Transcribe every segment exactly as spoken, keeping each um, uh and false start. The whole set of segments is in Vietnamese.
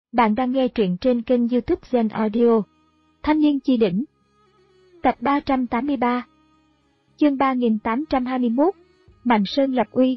Bạn đang nghe truyện trên kênh YouTube Zen Audio. Thanh niên chi đỉnh. Tập ba trăm tám mươi ba. Chương ba nghìn tám trăm hai mươi mốt. Mạnh Sơn lập uy.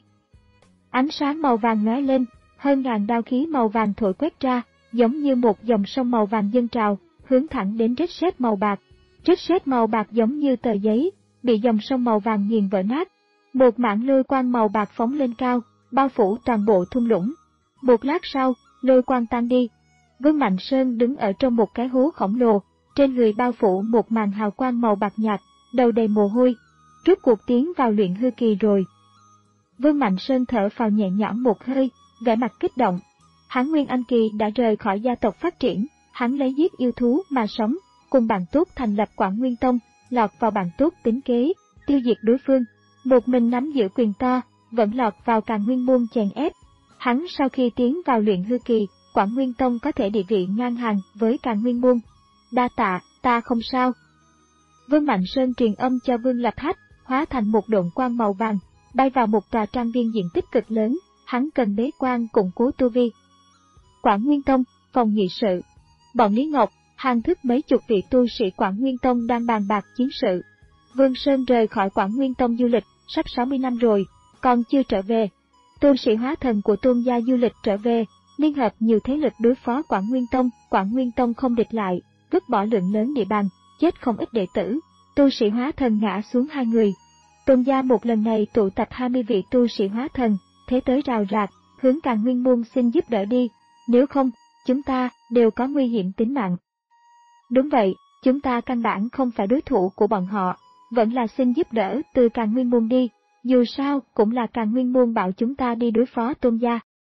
Ánh sáng màu vàng lóe lên, hơn ngàn đao khí màu vàng thổi quét ra, giống như một dòng sông màu vàng dâng trào, hướng thẳng đến rết sét màu bạc. Rết sét màu bạc giống như tờ giấy, bị dòng sông màu vàng nghiền vỡ nát. Một mảng lôi quang màu bạc phóng lên cao, bao phủ toàn bộ thung lũng. Một lát sau, lôi quang tan đi. Vương Mạnh Sơn đứng ở trong một cái hố khổng lồ, trên người bao phủ một màn hào quang màu bạc nhạt, đầu đầy mồ hôi. Rốt cuộc tiến vào luyện hư kỳ rồi. Vương Mạnh Sơn thở phào nhẹ nhõm một hơi, vẻ mặt kích động. Hắn Nguyên Anh kỳ đã rời khỏi gia tộc phát triển, hắn lấy giết yêu thú mà sống, cùng bạn tốt thành lập Quảng Nguyên Tông, lọt vào bạn tốt tính kế, tiêu diệt đối phương. Một mình nắm giữ quyền to, vẫn lọt vào Càn Nguyên môn chèn ép. Hắn sau khi tiến vào luyện hư kỳ, Quảng Nguyên Tông có thể địa vị ngang hàng với Càn Nguyên môn. Đa tạ, ta không sao. Vương Mạnh Sơn truyền âm cho Vương Lập Hách, hóa thành một độn quang màu vàng, bay vào một tòa trang viên diện tích cực lớn, hắn cần bế quan củng cố tu vi. Quảng Nguyên Tông, phòng nghị sự. Bọn Lý Ngọc, Hàn Thức mấy chục vị tu sĩ Quảng Nguyên Tông đang bàn bạc chiến sự. Vương Sơn rời khỏi Quảng Nguyên Tông du lịch, sắp sáu mươi năm rồi, còn chưa trở về. Tu sĩ hóa thần của Tôn gia du lịch trở về, liên hợp nhiều thế lực đối phó Quảng Nguyên Tông, Quảng Nguyên Tông không địch lại, vứt bỏ lượng lớn địa bàn, chết không ít đệ tử. Tu sĩ hóa thần ngã xuống hai người. Tôn gia một lần này tụ tập hai mươi vị tu sĩ hóa thần, thế tới rào rạc, hướng Càn Nguyên môn xin giúp đỡ đi, nếu không, chúng ta đều có nguy hiểm tính mạng. Đúng vậy, chúng ta căn bản không phải đối thủ của bọn họ, vẫn là xin giúp đỡ từ Càn Nguyên môn đi, dù sao cũng là Càn Nguyên môn bảo chúng ta đi đối phó Tôn gia.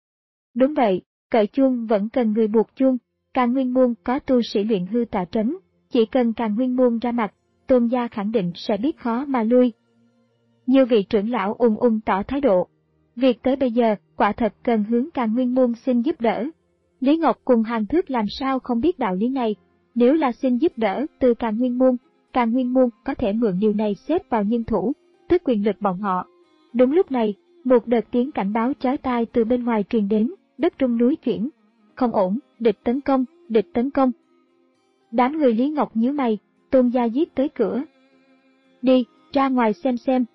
Đúng vậy, cởi chuông vẫn cần người buộc chuông, Càn Nguyên môn có tu sĩ luyện hư tọa trấn, chỉ cần Càn Nguyên môn ra mặt, Tôn gia khẳng định sẽ biết khó mà lui. Nhiều vị trưởng lão ùng ùng tỏ thái độ. Việc tới bây giờ, quả thật cần hướng Càn Nguyên môn xin giúp đỡ. Lý Ngọc cùng Hàn Thước làm sao không biết đạo lý này, nếu là xin giúp đỡ từ Càn Nguyên môn, Càn Nguyên môn có thể mượn điều này xếp vào nhân thủ, tức quyền lực bọn họ. Đúng lúc này, một đợt tiếng cảnh báo chói tai từ bên ngoài truyền đến, đất rung núi chuyển. Không ổn, địch tấn công, địch tấn công. Đám người Lý Ngọc nhíu mày, Tôn gia giết tới cửa. Đi, ra ngoài xem xem.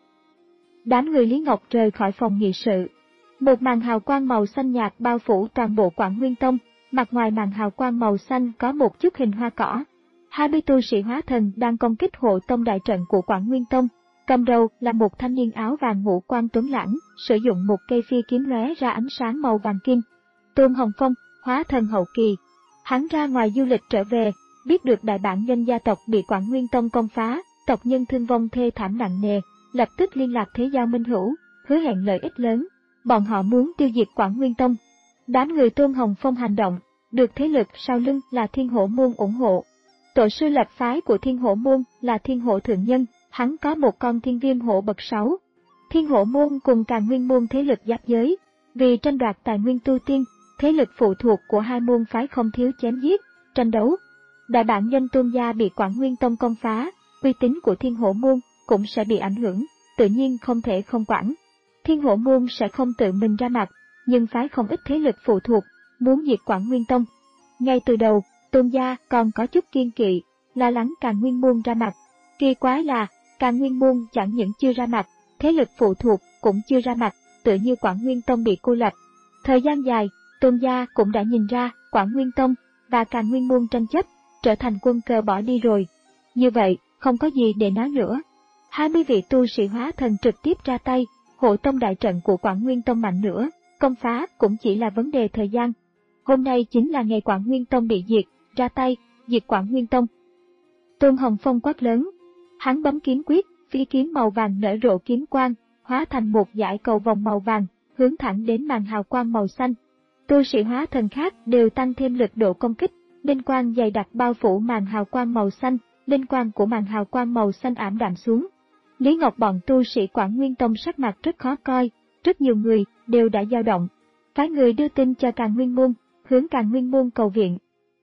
Đám người Lý Ngọc rời khỏi phòng nghị sự. Một màn hào quang màu xanh nhạt bao phủ toàn bộ Quảng Nguyên Tông, mặt ngoài màn hào quang màu xanh có một chút hình hoa cỏ. hai mươi tu sĩ hóa thần đang công kích hộ tông đại trận của Quảng Nguyên Tông. Cầm đầu là một thanh niên áo vàng ngũ quan tuấn lãng, sử dụng một cây phi kiếm lóe ra ánh sáng màu vàng kim. Tôn Hồng Phong, hóa thần hậu kỳ. Hắn ra ngoài du lịch trở về, biết được đại bản doanh gia tộc bị Quảng Nguyên Tông công phá, tộc nhân thương vong thê thảm nặng nề, lập tức liên lạc thế giao minh hữu, hứa hẹn lợi ích lớn. Bọn họ muốn tiêu diệt Quảng Nguyên Tông. Đám người Tôn Hồng Phong hành động, được thế lực sau lưng là Thiên Hổ môn ủng hộ. Tổ sư lập phái của Thiên Hổ môn là Thiên Hổ thượng nhân. Hắn có một con thiên viêm hổ bậc sáu. Thiên Hổ môn cùng Càn Nguyên môn thế lực giáp giới, vì tranh đoạt tài nguyên tu tiên, thế lực phụ thuộc của hai môn phái không thiếu chém giết, tranh đấu. Đại bản doanh Tôn gia bị Quảng Nguyên Tông công phá, uy tín của Thiên Hổ môn cũng sẽ bị ảnh hưởng, tự nhiên không thể không quản. Thiên Hổ môn sẽ không tự mình ra mặt, nhưng phái không ít thế lực phụ thuộc, muốn diệt Quảng Nguyên Tông. Ngay từ đầu, Tôn gia còn có chút kiên kỵ, lo lắng Càn Nguyên môn ra mặt. Kỳ quái là, Càn Nguyên môn chẳng những chưa ra mặt, thế lực phụ thuộc cũng chưa ra mặt, tự như Quảng Nguyên Tông bị cô lập. Thời gian dài, Tôn gia cũng đã nhìn ra Quảng Nguyên Tông và Càn Nguyên môn tranh chấp, trở thành quân cờ bỏ đi rồi. Như vậy, không có gì để nói nữa. hai mươi vị tu sĩ hóa thần trực tiếp ra tay, hộ tông đại trận của Quảng Nguyên Tông mạnh nữa, công phá cũng chỉ là vấn đề thời gian. Hôm nay chính là ngày Quảng Nguyên Tông bị diệt, ra tay, diệt Quảng Nguyên Tông. Tôn Hồng Phong quát lớn. Hắn bấm kiếm quyết, phi kiếm màu vàng nở rộ kiếm quang, hóa thành một dải cầu vòng màu vàng, hướng thẳng đến màn hào quang màu xanh. Tu sĩ hóa thần khác đều tăng thêm lực độ công kích, linh quang dày đặc bao phủ màn hào quang màu xanh, linh quang của màn hào quang màu xanh ảm đạm xuống. Lý Ngọc bọn tu sĩ Quảng Nguyên Tông sắc mặt rất khó coi, rất nhiều người đều đã dao động. Phái người đưa tin cho Càn Nguyên môn, hướng Càn Nguyên môn cầu viện.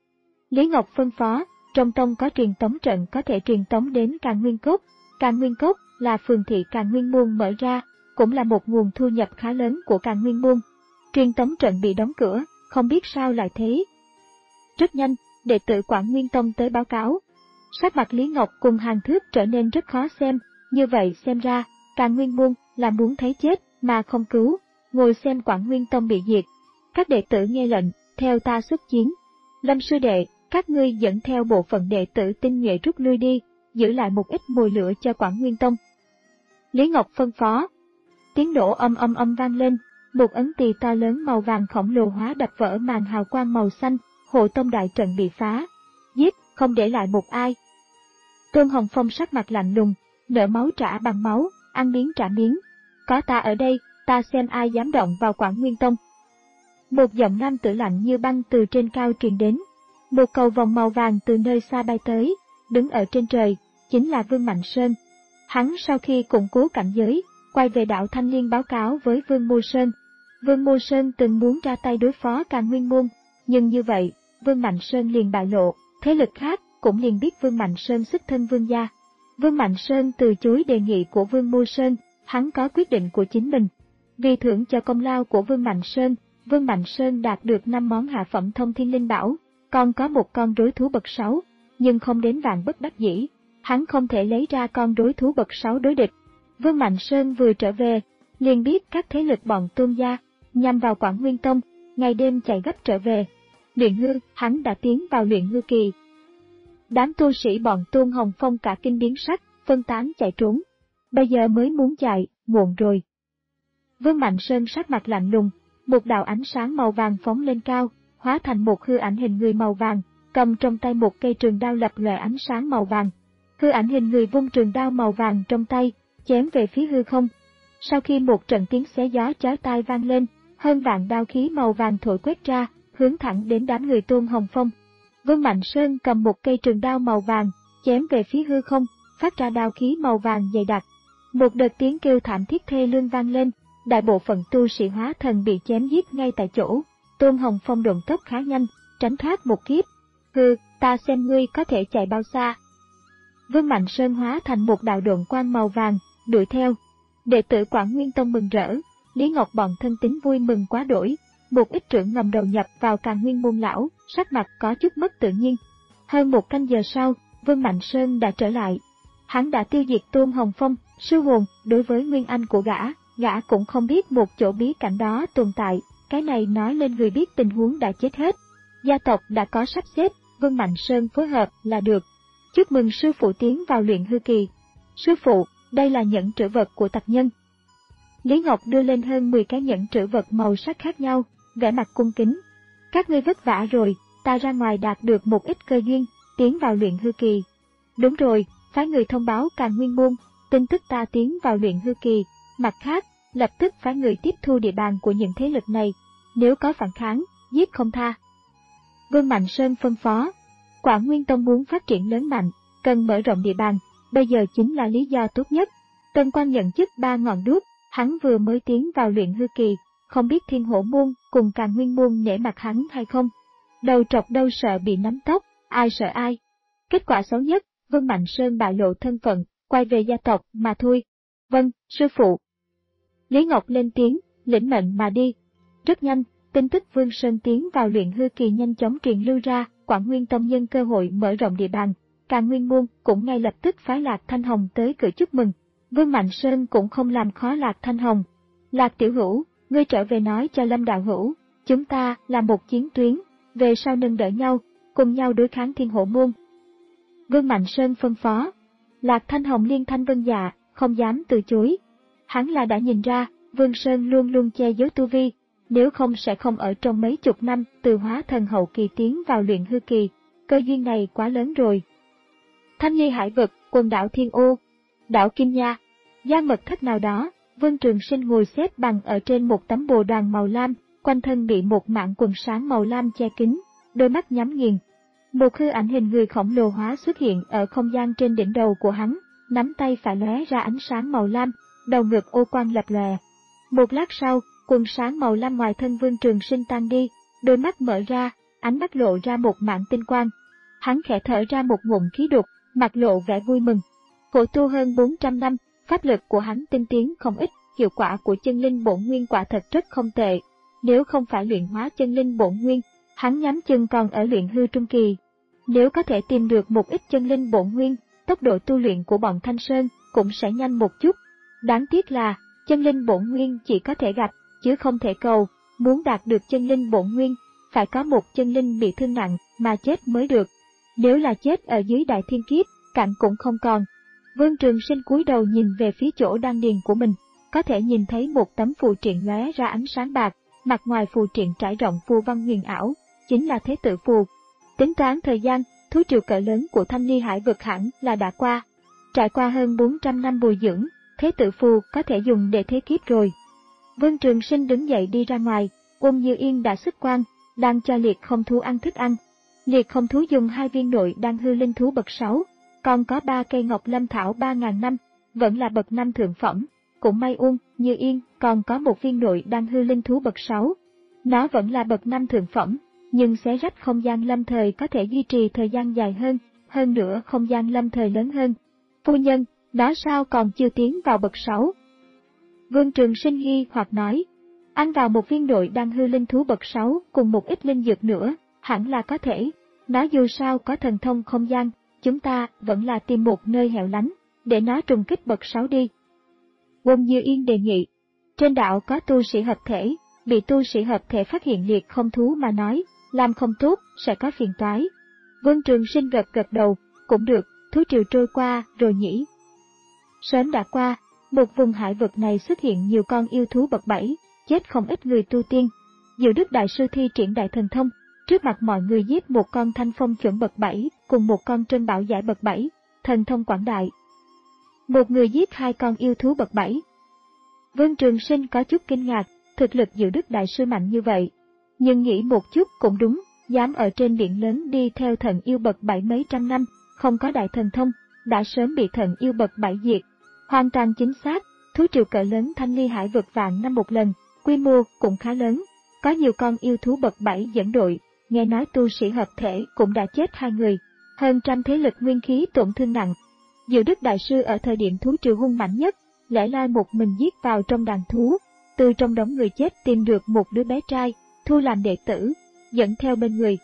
Lý Ngọc phân phó, trong tông có truyền tống trận có thể truyền tống đến Càn Nguyên Cốc. Càn Nguyên Cốc là phường thị Càn Nguyên môn mở ra, cũng là một nguồn thu nhập khá lớn của Càn Nguyên môn. Truyền tống trận bị đóng cửa, không biết sao lại thế. Rất nhanh, đệ tử Quảng Nguyên Tông tới báo cáo. Sắc mặt Lý Ngọc cùng Hàn Thước trở nên rất khó xem, như vậy xem ra, Càn Nguyên Môn là muốn thấy chết mà không cứu, ngồi xem Quảng Nguyên Tông bị diệt. Các đệ tử nghe lệnh, theo ta xuất chiến. Lâm sư đệ, các ngươi dẫn theo bộ phận đệ tử tinh nhuệ rút lui đi, giữ lại một ít mồi lửa cho Quảng Nguyên Tông. Lý Ngọc phân phó. Tiếng nổ âm âm âm vang lên, một ấn tỳ to lớn màu vàng khổng lồ hóa đập vỡ màn hào quang màu xanh, hộ tông đại trận bị phá. Giết, không để lại một ai. Tôn Hồng Phong sắc mặt lạnh lùng, nợ máu trả bằng máu, ăn miếng trả miếng. Có ta ở đây, ta xem ai dám động vào Quảng Nguyên Tông. Một giọng nam tử lạnh như băng từ trên cao truyền đến. Một cầu vòng màu vàng từ nơi xa bay tới, đứng ở trên trời, chính là Vương Mạnh Sơn. Hắn sau khi củng cố cảnh giới, quay về đạo Thanh Liên báo cáo với Vương Mô Sơn. Vương Mô Sơn từng muốn ra tay đối phó Càn Nguyên Môn, nhưng như vậy, Vương Mạnh Sơn liền bại lộ, thế lực khác cũng liền biết Vương Mạnh Sơn xuất thân Vương gia. Vương Mạnh Sơn từ chối đề nghị của Vương Mô Sơn, hắn có quyết định của chính mình. Vì thưởng cho công lao của Vương Mạnh Sơn, Vương Mạnh Sơn đạt được năm món hạ phẩm thông thiên linh bảo, còn có một con đối thú bậc sáu, nhưng không đến vạn bất đắc dĩ, hắn không thể lấy ra con đối thú bậc sáu đối địch. Vương Mạnh Sơn vừa trở về, liền biết các thế lực bọn Tôn gia nhằm vào Quảng Nguyên Tông, ngày đêm chạy gấp trở về. Luyện hư, hắn đã tiến vào luyện hư kỳ. Đám tu sĩ bọn Tôn Hồng Phong cả kinh biến sắc, phân tán chạy trốn. Bây giờ mới muốn chạy, muộn rồi. Vương Mạnh Sơn sắc mặt lạnh lùng, một đạo ánh sáng màu vàng phóng lên cao, hóa thành một hư ảnh hình người màu vàng, cầm trong tay một cây trường đao lập lòe ánh sáng màu vàng. Hư ảnh hình người vung trường đao màu vàng trong tay, chém về phía hư không. Sau khi một trận tiếng xé gió chói tai vang lên, hơn vạn đao khí màu vàng thổi quét ra, hướng thẳng đến đám người Tôn Hồng Phong. Vương Mạnh Sơn cầm một cây trường đao màu vàng, chém về phía hư không, phát ra đao khí màu vàng dày đặc. Một đợt tiếng kêu thảm thiết thê lương vang lên, đại bộ phận tu sĩ hóa thần bị chém giết ngay tại chỗ. Tôn Hồng Phong độn tốc khá nhanh, tránh thoát một kiếp. Hừ, ta xem ngươi có thể chạy bao xa. Vương Mạnh Sơn hóa thành một đạo độn quang màu vàng, đuổi theo. Đệ tử Quảng Nguyên Tông mừng rỡ, Lý Ngọc bọn thân tín vui mừng quá đổi. Một ít trưởng ngầm đầu nhập vào Càn Nguyên Môn lão, sắc mặt có chút mất tự nhiên. Hơn một canh giờ sau, Vương Mạnh Sơn đã trở lại. Hắn đã tiêu diệt Tôn Hồng Phong, sư hồn, đối với nguyên anh của gã, gã cũng không biết một chỗ bí cảnh đó tồn tại, cái này nói lên người biết tình huống đã chết hết. Gia tộc đã có sắp xếp, Vương Mạnh Sơn phối hợp là được. Chúc mừng sư phụ tiến vào luyện hư kỳ. Sư phụ, đây là nhẫn trữ vật của tặc nhân. Lý Ngọc đưa lên hơn mười cái nhẫn trữ vật màu sắc khác nhau, vẻ mặt cung kính. Các ngươi vất vả rồi, ta ra ngoài đạt được một ít cơ duyên, tiến vào luyện hư kỳ. Đúng rồi, phái người thông báo Càn Nguyên Môn, tin tức ta tiến vào luyện hư kỳ. Mặt khác, lập tức phái người tiếp thu địa bàn của những thế lực này, nếu có phản kháng, giết không tha. Vương Mạnh Sơn phân phó, Quảng Nguyên Tông muốn phát triển lớn mạnh, cần mở rộng địa bàn, bây giờ chính là lý do tốt nhất. Tân Quan nhận chức ba ngọn đuốc, hắn vừa mới tiến vào luyện hư kỳ, không biết Thiên Hổ Môn cùng Càn Nguyên Môn nể mặt hắn hay không. Đầu trọc đâu sợ bị nắm tóc, ai sợ ai. Kết quả xấu nhất, Vương Mạnh Sơn bại lộ thân phận, quay về gia tộc mà thôi. Vâng, sư phụ. Lý Ngọc lên tiếng, lĩnh mệnh mà đi. Rất nhanh, tin tức Vương Sơn tiến vào luyện hư kỳ nhanh chóng truyền lưu ra, Quảng Nguyên Tông nhân cơ hội mở rộng địa bàn. Càn Nguyên Môn cũng ngay lập tức phái Lạc Thanh Hồng tới cửa chúc mừng. Vương Mạnh Sơn cũng không làm khó Lạc Thanh Hồng. Lạc tiểu hữu, ngươi trở về nói cho Lâm đạo hữu, chúng ta là một chiến tuyến, về sau nâng đỡ nhau, cùng nhau đối kháng Thiên Hổ Môn. Vương Mạnh Sơn phân phó. Lạc Thanh Hồng liên thanh vâng dạ, không dám từ chối. Hắn là đã nhìn ra, Vương Sơn luôn luôn che giấu tu vi, nếu không sẽ không ở trong mấy chục năm từ hóa thần hậu kỳ tiến vào luyện hư kỳ, cơ duyên này quá lớn rồi. Thanh Nhi hải vực, quần đảo Thiên Ô, đảo Kim Nha, gian mật thất nào đó, Vương Trường Sinh ngồi xếp bằng ở trên một tấm bồ đoàn màu lam, quanh thân bị một mảng quần sáng màu lam che kín, đôi mắt nhắm nghiền. Một hư ảnh hình người khổng lồ hóa xuất hiện ở không gian trên đỉnh đầu của hắn, nắm tay phải lóe ra ánh sáng màu lam, đầu ngực ô quang lập lòe. Một lát sau, quần sáng màu lam ngoài thân Vương Trường Sinh tan đi, đôi mắt mở ra, ánh mắt lộ ra một mảng tinh quang. Hắn khẽ thở ra một ngụm khí đục, mặt lộ vẻ vui mừng. Khổ tu hơn bốn trăm năm, pháp lực của hắn tinh tiến không ít, hiệu quả của chân linh bổn nguyên quả thật rất không tệ. Nếu không phải luyện hóa chân linh bổn nguyên, Hắn nhắm chừng còn ở luyện hư trung kỳ. Nếu có thể tìm được một ít chân linh bổn nguyên, tốc độ tu luyện của bọn Thanh Sơn cũng sẽ nhanh một chút. Đáng tiếc là, chân linh bổn nguyên chỉ có thể gặp, chứ không thể cầu. Muốn đạt được chân linh bổn nguyên, phải có một chân linh bị thương nặng mà chết mới được. Nếu là chết ở dưới đại thiên kiếp, cạnh cũng không còn. Vương Trường Sinh cúi đầu nhìn về phía chỗ đan điền của mình, có thể nhìn thấy một tấm phù triện lóe ra ánh sáng bạc, mặt ngoài phù triện trải rộng phù văn huyền ảo, chính là thế tự phù. Tính toán thời gian, thú triều cỡ lớn của Thanh Ly Hải vực hẳn là đã qua. Trải qua hơn bốn trăm năm bồi dưỡng, thế tự phù có thể dùng để thế kiếp rồi. Vương Trường Sinh đứng dậy đi ra ngoài, Uông Như Yên đã xuất quan, đang cho liệt không thú ăn thức ăn. Liệt không thú dùng hai viên nội đan hư linh thú bậc sáu, còn có ba cây ngọc lâm thảo ba ngàn năm, vẫn là bậc năm thượng phẩm. Cũng may Uông Như Yên còn có một viên nội đan hư linh thú bậc sáu. Nó vẫn là bậc năm thượng phẩm, nhưng xé rách không gian lâm thời có thể duy trì thời gian dài hơn, hơn nữa không gian lâm thời lớn hơn. Phu nhân, nó sao còn chưa tiến vào bậc sáu? Vương Trường Sinh nghi hoặc nói, ăn vào một viên nội đan hư linh thú bậc sáu cùng một ít linh dược nữa, hẳn là có thể. Nó dù sao có thần thông không gian, chúng ta vẫn là tìm một nơi hẻo lánh, để nó trùng kích bậc sáu đi. Uông Như Yên đề nghị, trên đạo có tu sĩ hợp thể, bị tu sĩ hợp thể phát hiện liệt không thú mà nói, làm không tốt, sẽ có phiền toái. Vương Trường Sinh gật gật đầu, cũng được, thú triều trôi qua rồi nhỉ. Sớm đã qua, một vùng hải vực này xuất hiện nhiều con yêu thú bậc bảy, chết không ít người tu tiên. Diệu Đức Đại Sư thi triển đại thần thông, trước mặt mọi người giết một con thanh phong chuẩn bậc bảy, cùng một con trân bảo giải bậc bảy, thần thông quảng đại. Một người giết hai con yêu thú bậc bảy. Vương Trường Sinh có chút kinh ngạc, thực lực Diệu Đức Đại Sư mạnh như vậy. Nhưng nghĩ một chút cũng đúng, dám ở trên biển lớn đi theo thần yêu bậc bảy mấy trăm năm, không có đại thần thông, đã sớm bị thần yêu bậc bảy diệt. Hoàn toàn chính xác, thú triều cỡ lớn Thanh Ly Hải vực vạn năm một lần, quy mô cũng khá lớn, có nhiều con yêu thú bậc bảy dẫn đội, nghe nói tu sĩ hợp thể cũng đã chết hai người, hơn trăm thế lực nguyên khí tổn thương nặng. Diệu Đức Đại Sư ở thời điểm thú triều hung mạnh nhất, lẻ loi một mình giết vào trong đàn thú, từ trong đống người chết tìm được một đứa bé trai, thu làm đệ tử, dẫn theo bên người.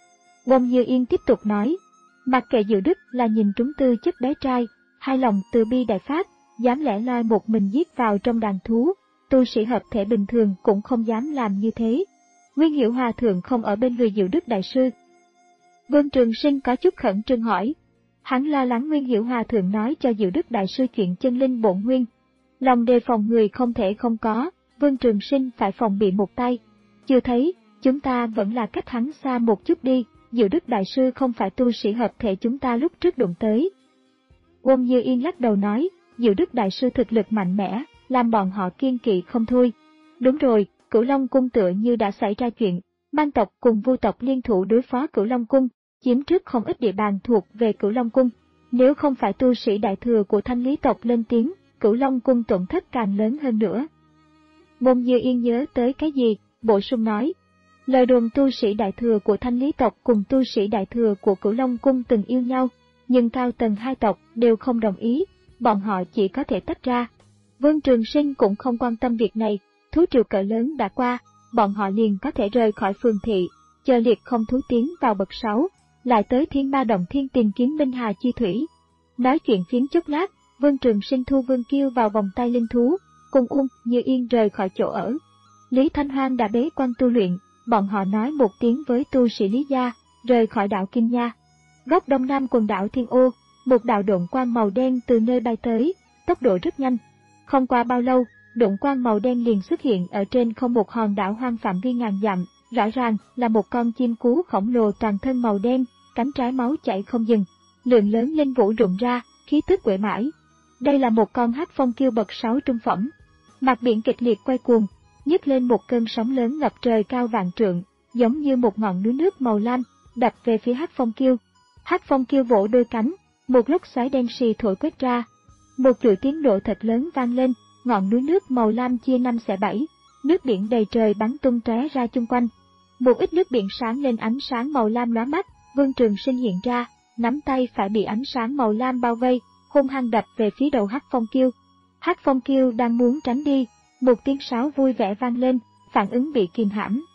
Uông Như Yên tiếp tục nói, mặc kệ Diệu Đức là nhìn trúng tư chất bé trai, hai lòng từ bi đại phát, dám lẻ loi một mình giết vào trong đàn thú, tu sĩ hợp thể bình thường cũng không dám làm như thế. Nguyên Hiểu Hòa Thượng không ở bên người Diệu Đức Đại Sư. Vương Trường Sinh có chút khẩn trương hỏi, hắn lo lắng Nguyên Hiểu Hòa Thượng nói cho Diệu Đức Đại Sư chuyện chân linh bổn nguyên. Lòng đề phòng người không thể không có, Vương Trường Sinh phải phòng bị một tay. Chưa thấy, chúng ta vẫn là cách hắn xa một chút đi, Diệu Đức Đại Sư không phải tu sĩ hợp thể chúng ta lúc trước đụng tới. Uông Như Yên lắc đầu nói, Diệu Đức Đại Sư thực lực mạnh mẽ, làm bọn họ kiên kỵ không thôi. Đúng rồi, Cửu Long Cung tựa như đã xảy ra chuyện, Mang tộc cùng Vu tộc liên thủ đối phó Cửu Long Cung, chiếm trước không ít địa bàn thuộc về Cửu Long Cung. Nếu không phải tu sĩ đại thừa của Thanh Lý tộc lên tiếng, Cửu Long Cung tổn thất càng lớn hơn nữa. Uông Như Yên nhớ tới cái gì, bổ sung nói, lời đồn tu sĩ đại thừa của Thanh Lý tộc cùng tu sĩ đại thừa của Cửu Long Cung từng yêu nhau, nhưng cao tầng hai tộc đều không đồng ý, bọn họ chỉ có thể tách ra. Vương Trường Sinh cũng không quan tâm việc này, thú triều cỡ lớn đã qua, bọn họ liền có thể rời khỏi phường thị, chờ liệt không thú tiến vào bậc sáu, lại tới Thiên Ba Động Thiên tìm kiếm Minh Hà Chi Thủy. Nói chuyện phiếm chốc lát, Vương Trường Sinh thu Vương Kiêu vào vòng tay linh thú, cùng Uông Như Yên rời khỏi chỗ ở. Lý Thanh Hoan đã bế quan tu luyện, bọn họ nói một tiếng với tu sĩ Lý gia, rời khỏi đảo Kim Nha. Góc đông nam quần đảo Thiên Ô, một đạo độn quang màu đen từ nơi bay tới, tốc độ rất nhanh. Không qua bao lâu, độn quang màu đen liền xuất hiện ở trên không một hòn đảo hoang phạm vi ngàn dặm, rõ ràng là một con chim cú khổng lồ toàn thân màu đen, cánh trái máu chảy không dừng, lượng lớn linh vũ rụng ra, khí tức uể mãi. Đây là một con hắc phong kiêu bậc sáu trung phẩm. Mặt biển kịch liệt quay cuồng, nhấc lên một cơn sóng lớn ngập trời cao vạn trượng, giống như một ngọn núi nước màu lam, đập về phía hắc phong kiêu. Hắc phong kiêu vỗ đôi cánh, một lốc xoáy đen xì thổi quét ra. Một chuỗi tiếng nổ thật lớn vang lên, ngọn núi nước màu lam chia năm xẻ bảy, nước biển đầy trời bắn tung tóe ra chung quanh. Một ít nước biển sáng lên ánh sáng màu lam lóa mắt, Vương Trường Sinh hiện ra, nắm tay phải bị ánh sáng màu lam bao vây, hung hăng đập về phía đầu hắc phong kiêu. Hắc phong kiêu đang muốn tránh đi, một tiếng sáo vui vẻ vang lên, phản ứng bị kìm hãm.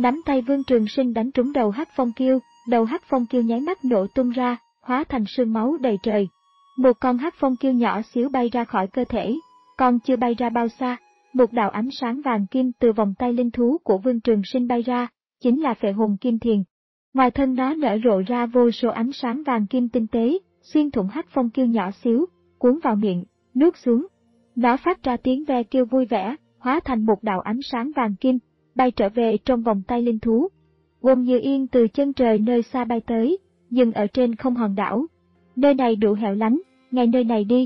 Nắm tay Vương Trường Sinh đánh trúng đầu Hắc Phong Kiêu, đầu Hắc Phong Kiêu nháy mắt nổ tung ra, hóa thành sương máu đầy trời. Một con Hắc Phong Kiêu nhỏ xíu bay ra khỏi cơ thể, còn chưa bay ra bao xa, một đạo ánh sáng vàng kim từ vòng tay linh thú của Vương Trường Sinh bay ra, chính là Phệ Hồn Kim Thiền. Ngoài thân nó nở rộ ra vô số ánh sáng vàng kim tinh tế, xuyên thủng Hắc Phong Kiêu nhỏ xíu, cuốn vào miệng, nuốt xuống. Nó phát ra tiếng ve kêu vui vẻ, hóa thành một đạo ánh sáng vàng kim, bay trở về trong vòng tay linh thú. Wong Như Yên từ chân trời nơi xa bay tới, dừng ở trên không hòn đảo. Nơi này đủ hẻo lánh, ngay nơi này đi.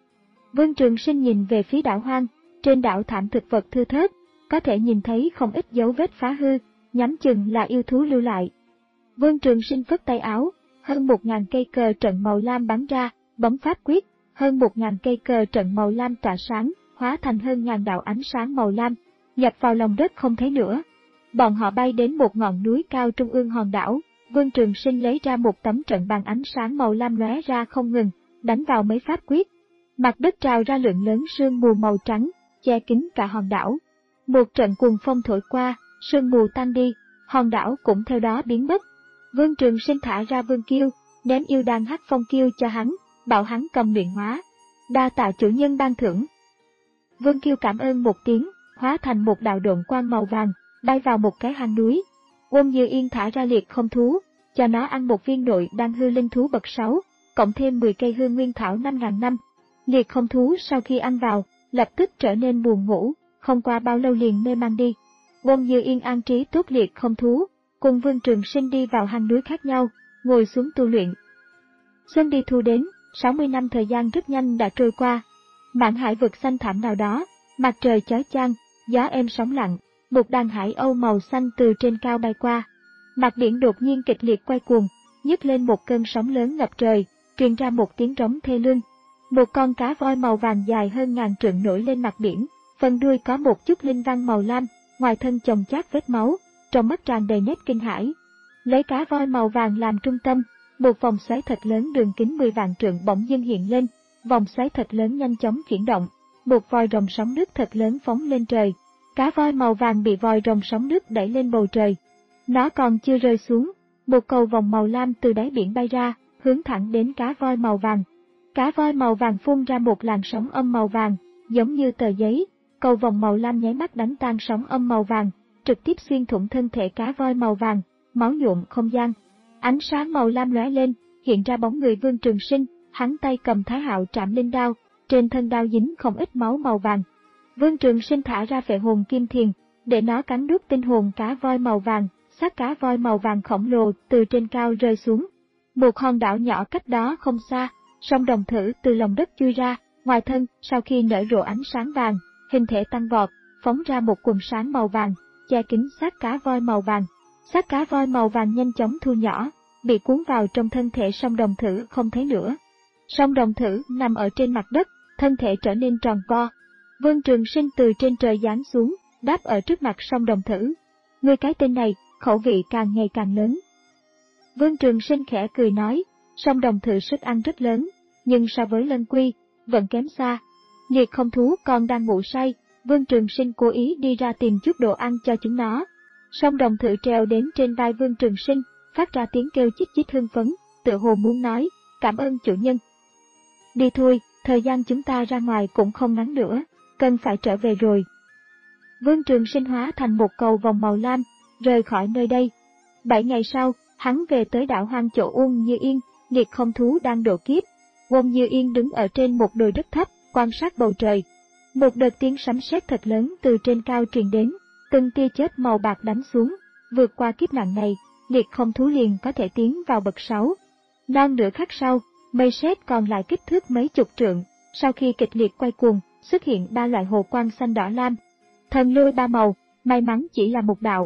Vương Trường Sinh nhìn về phía đảo hoang, trên đảo thảm thực vật thưa thớt, có thể nhìn thấy không ít dấu vết phá hư, nhắm chừng là yêu thú lưu lại. Vương Trường Sinh phất tay áo, hơn một ngàn cây cờ trận màu lam bắn ra, bấm pháp quyết, hơn một ngàn cây cờ trận màu lam tỏa sáng, hóa thành hơn ngàn đạo ánh sáng màu lam, nhập vào lòng đất không thấy nữa. Bọn họ bay đến một ngọn núi cao trung ương hòn đảo, Vương Trường Sinh lấy ra một tấm trận bàn ánh sáng màu lam lóe ra không ngừng, đánh vào mấy pháp quyết. Mặt đất trào ra lượng lớn sương mù màu trắng, che kín cả hòn đảo. Một trận cuồng phong thổi qua, sương mù tan đi, hòn đảo cũng theo đó biến mất. Vương Trường Sinh thả ra Vương Kiêu, ném yêu đan Hắc Phong Kiêu cho hắn, bảo hắn cầm luyện hóa. Đa tạ chủ nhân ban thưởng. Vương Kiêu cảm ơn một tiếng, hóa thành một đạo độn quang màu vàng, bay vào một cái hang núi. Wong Như Yên thả ra liệt không thú, cho nó ăn một viên nội đan hư linh thú bậc sáu, cộng thêm mười cây hư nguyên thảo năm ngàn năm. Liệt không thú sau khi ăn vào, lập tức trở nên buồn ngủ, không qua bao lâu liền mê man đi. Wong Như Yên an trí tốt liệt không thú, cùng Vương Trường Sinh đi vào hang núi khác nhau, ngồi xuống tu luyện. Xuân đi thu đến, sáu mươi năm thời gian rất nhanh đã trôi qua. Mạn hải vực xanh thẳm nào đó, mặt trời chói chang, gió êm sóng lặng, một đàn hải âu màu xanh từ trên cao bay qua. Mặt biển đột nhiên kịch liệt quay cuồng, nhấc lên một cơn sóng lớn ngập trời, truyền ra một tiếng trống thê lương. Một con cá voi màu vàng dài hơn ngàn trượng nổi lên mặt biển, phần đuôi có một chút linh văn màu lam, ngoài thân chồng chát vết máu, trong mắt tràn đầy nét kinh hãi. Lấy cá voi màu vàng làm trung tâm, một vòng xoáy thật lớn đường kính mười vạn trượng bỗng dưng hiện lên, vòng xoáy thật lớn nhanh chóng chuyển động, một vòi rồng sóng nước thật lớn phóng lên trời. Cá voi màu vàng bị vòi rồng sóng nước đẩy lên bầu trời. Nó còn chưa rơi xuống, một cầu vòng màu lam từ đáy biển bay ra, hướng thẳng đến cá voi màu vàng. Cá voi màu vàng phun ra một làn sóng âm màu vàng, giống như tờ giấy, cầu vòng màu lam nháy mắt đánh tan sóng âm màu vàng, trực tiếp xuyên thủng thân thể cá voi màu vàng, máu nhuộm không gian. Ánh sáng màu lam lóe lên, hiện ra bóng người Vương Trường Sinh, hắn tay cầm Thái Hạo Trảm Linh đao, trên thân đao dính không ít máu màu vàng. Vương Trường Sinh thả ra Phệ Hồn Kim Thiền, để nó cắn nuốt tinh hồn cá voi màu vàng, xác cá voi màu vàng khổng lồ từ trên cao rơi xuống. Một hòn đảo nhỏ cách đó không xa, sông Đồng Thử từ lòng đất chui ra, ngoài thân sau khi nở rộ ánh sáng vàng, hình thể tăng vọt, phóng ra một quầng sáng màu vàng, che kín xác cá voi màu vàng. Xác cá voi màu vàng nhanh chóng thu nhỏ, bị cuốn vào trong thân thể sông Đồng Thử không thấy nữa. Sông Đồng Thử nằm ở trên mặt đất, thân thể trở nên tròn vo. Vương Trường Sinh từ trên trời giáng xuống, đáp ở trước mặt sông Đồng Thử. Ngươi cái tên này, khẩu vị càng ngày càng lớn. Vương Trường Sinh khẽ cười nói, sông Đồng Thử sức ăn rất lớn, nhưng so với Lân Quy, vẫn kém xa. Liệt không thú còn đang ngủ say, Vương Trường Sinh cố ý đi ra tìm chút đồ ăn cho chúng nó. Sông Đồng Thử trèo đến trên vai Vương Trường Sinh, phát ra tiếng kêu chích chích hưng phấn, tựa hồ muốn nói, cảm ơn chủ nhân. Đi thôi, thời gian chúng ta ra ngoài cũng không ngắn nữa, cần phải trở về rồi. Vương Trường Sinh hóa thành một cầu vòng màu lam, rời khỏi nơi đây. Bảy ngày sau, hắn về tới đảo hoang chỗ Uông Như Yên, liệt không thú đang độ kiếp. Uông Như Yên đứng ở trên một đồi rất thấp, quan sát bầu trời. Một đợt tiếng sấm sét thật lớn từ trên cao truyền đến, từng tia chớp màu bạc đánh xuống. Vượt qua kiếp nạn này, liệt không thú liền có thể tiến vào bậc sáu. Non nửa khắc sau, mây sét còn lại kích thước mấy chục trượng, sau khi kịch liệt quay cuồng, xuất hiện ba loại hồ quang xanh đỏ lam. Thần lôi ba màu, may mắn chỉ là một đạo.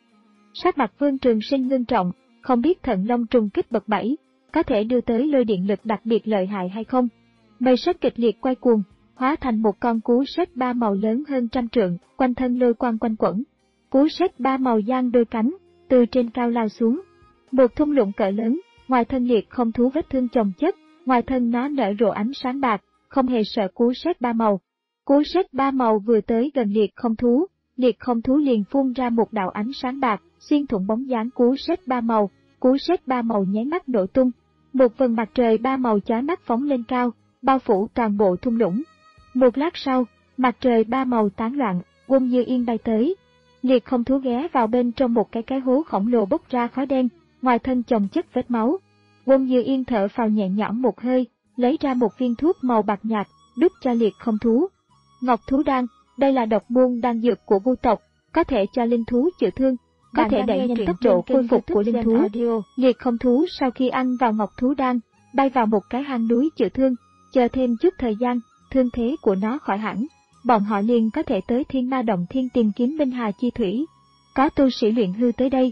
Sắc mặt Vương Trường Sinh ngưng trọng, không biết thần long trùng kích bậc bảy, có thể đưa tới lôi điện lực đặc biệt lợi hại hay không. Mây sét kịch liệt quay cuồng, hóa thành một con cú sét ba màu lớn hơn trăm trượng, quanh thân lôi quang quanh quẩn. Cú sét ba màu giang đôi cánh, từ trên cao lao xuống. Một thung lũng cỡ lớn, ngoài thân liệt không thú vết thương chồng chất, ngoài thân nó nở rộ ánh sáng bạc, không hề sợ cú sét ba màu. Cú sét ba màu vừa tới gần liệt không thú, liệt không thú liền phun ra một đạo ánh sáng bạc, xuyên thủng bóng dáng cú sét ba màu, cú sét ba màu nháy mắt nổ tung. Một vầng mặt trời ba màu chói mắt phóng lên cao, bao phủ toàn bộ thung lũng. Một lát sau, mặt trời ba màu tán loạn, Quân Như Yên bay tới. Liệt Không Thú ghé vào bên trong một cái cái hố khổng lồ bốc ra khói đen, ngoài thân chồng chất vết máu. Quân Như Yên thở phào nhẹ nhõm một hơi, lấy ra một viên thuốc màu bạc nhạt, đút cho Liệt Không Thú. Ngọc Thú Đan, đây là độc môn đan dược của vu tộc, có thể cho linh thú chữa thương, có Bạn thể đẩy nhanh tốc độ khôi phục của linh thú. Audio. Liệt Không Thú sau khi ăn vào Ngọc Thú Đan, bay vào một cái hang núi chữa thương, chờ thêm chút thời gian, thương thế của nó khỏi hẳn, bọn họ liền có thể tới Thiên Ma Động Thiên tìm kiếm Minh Hà Chi Thủy. Có tu sĩ luyện hư tới đây.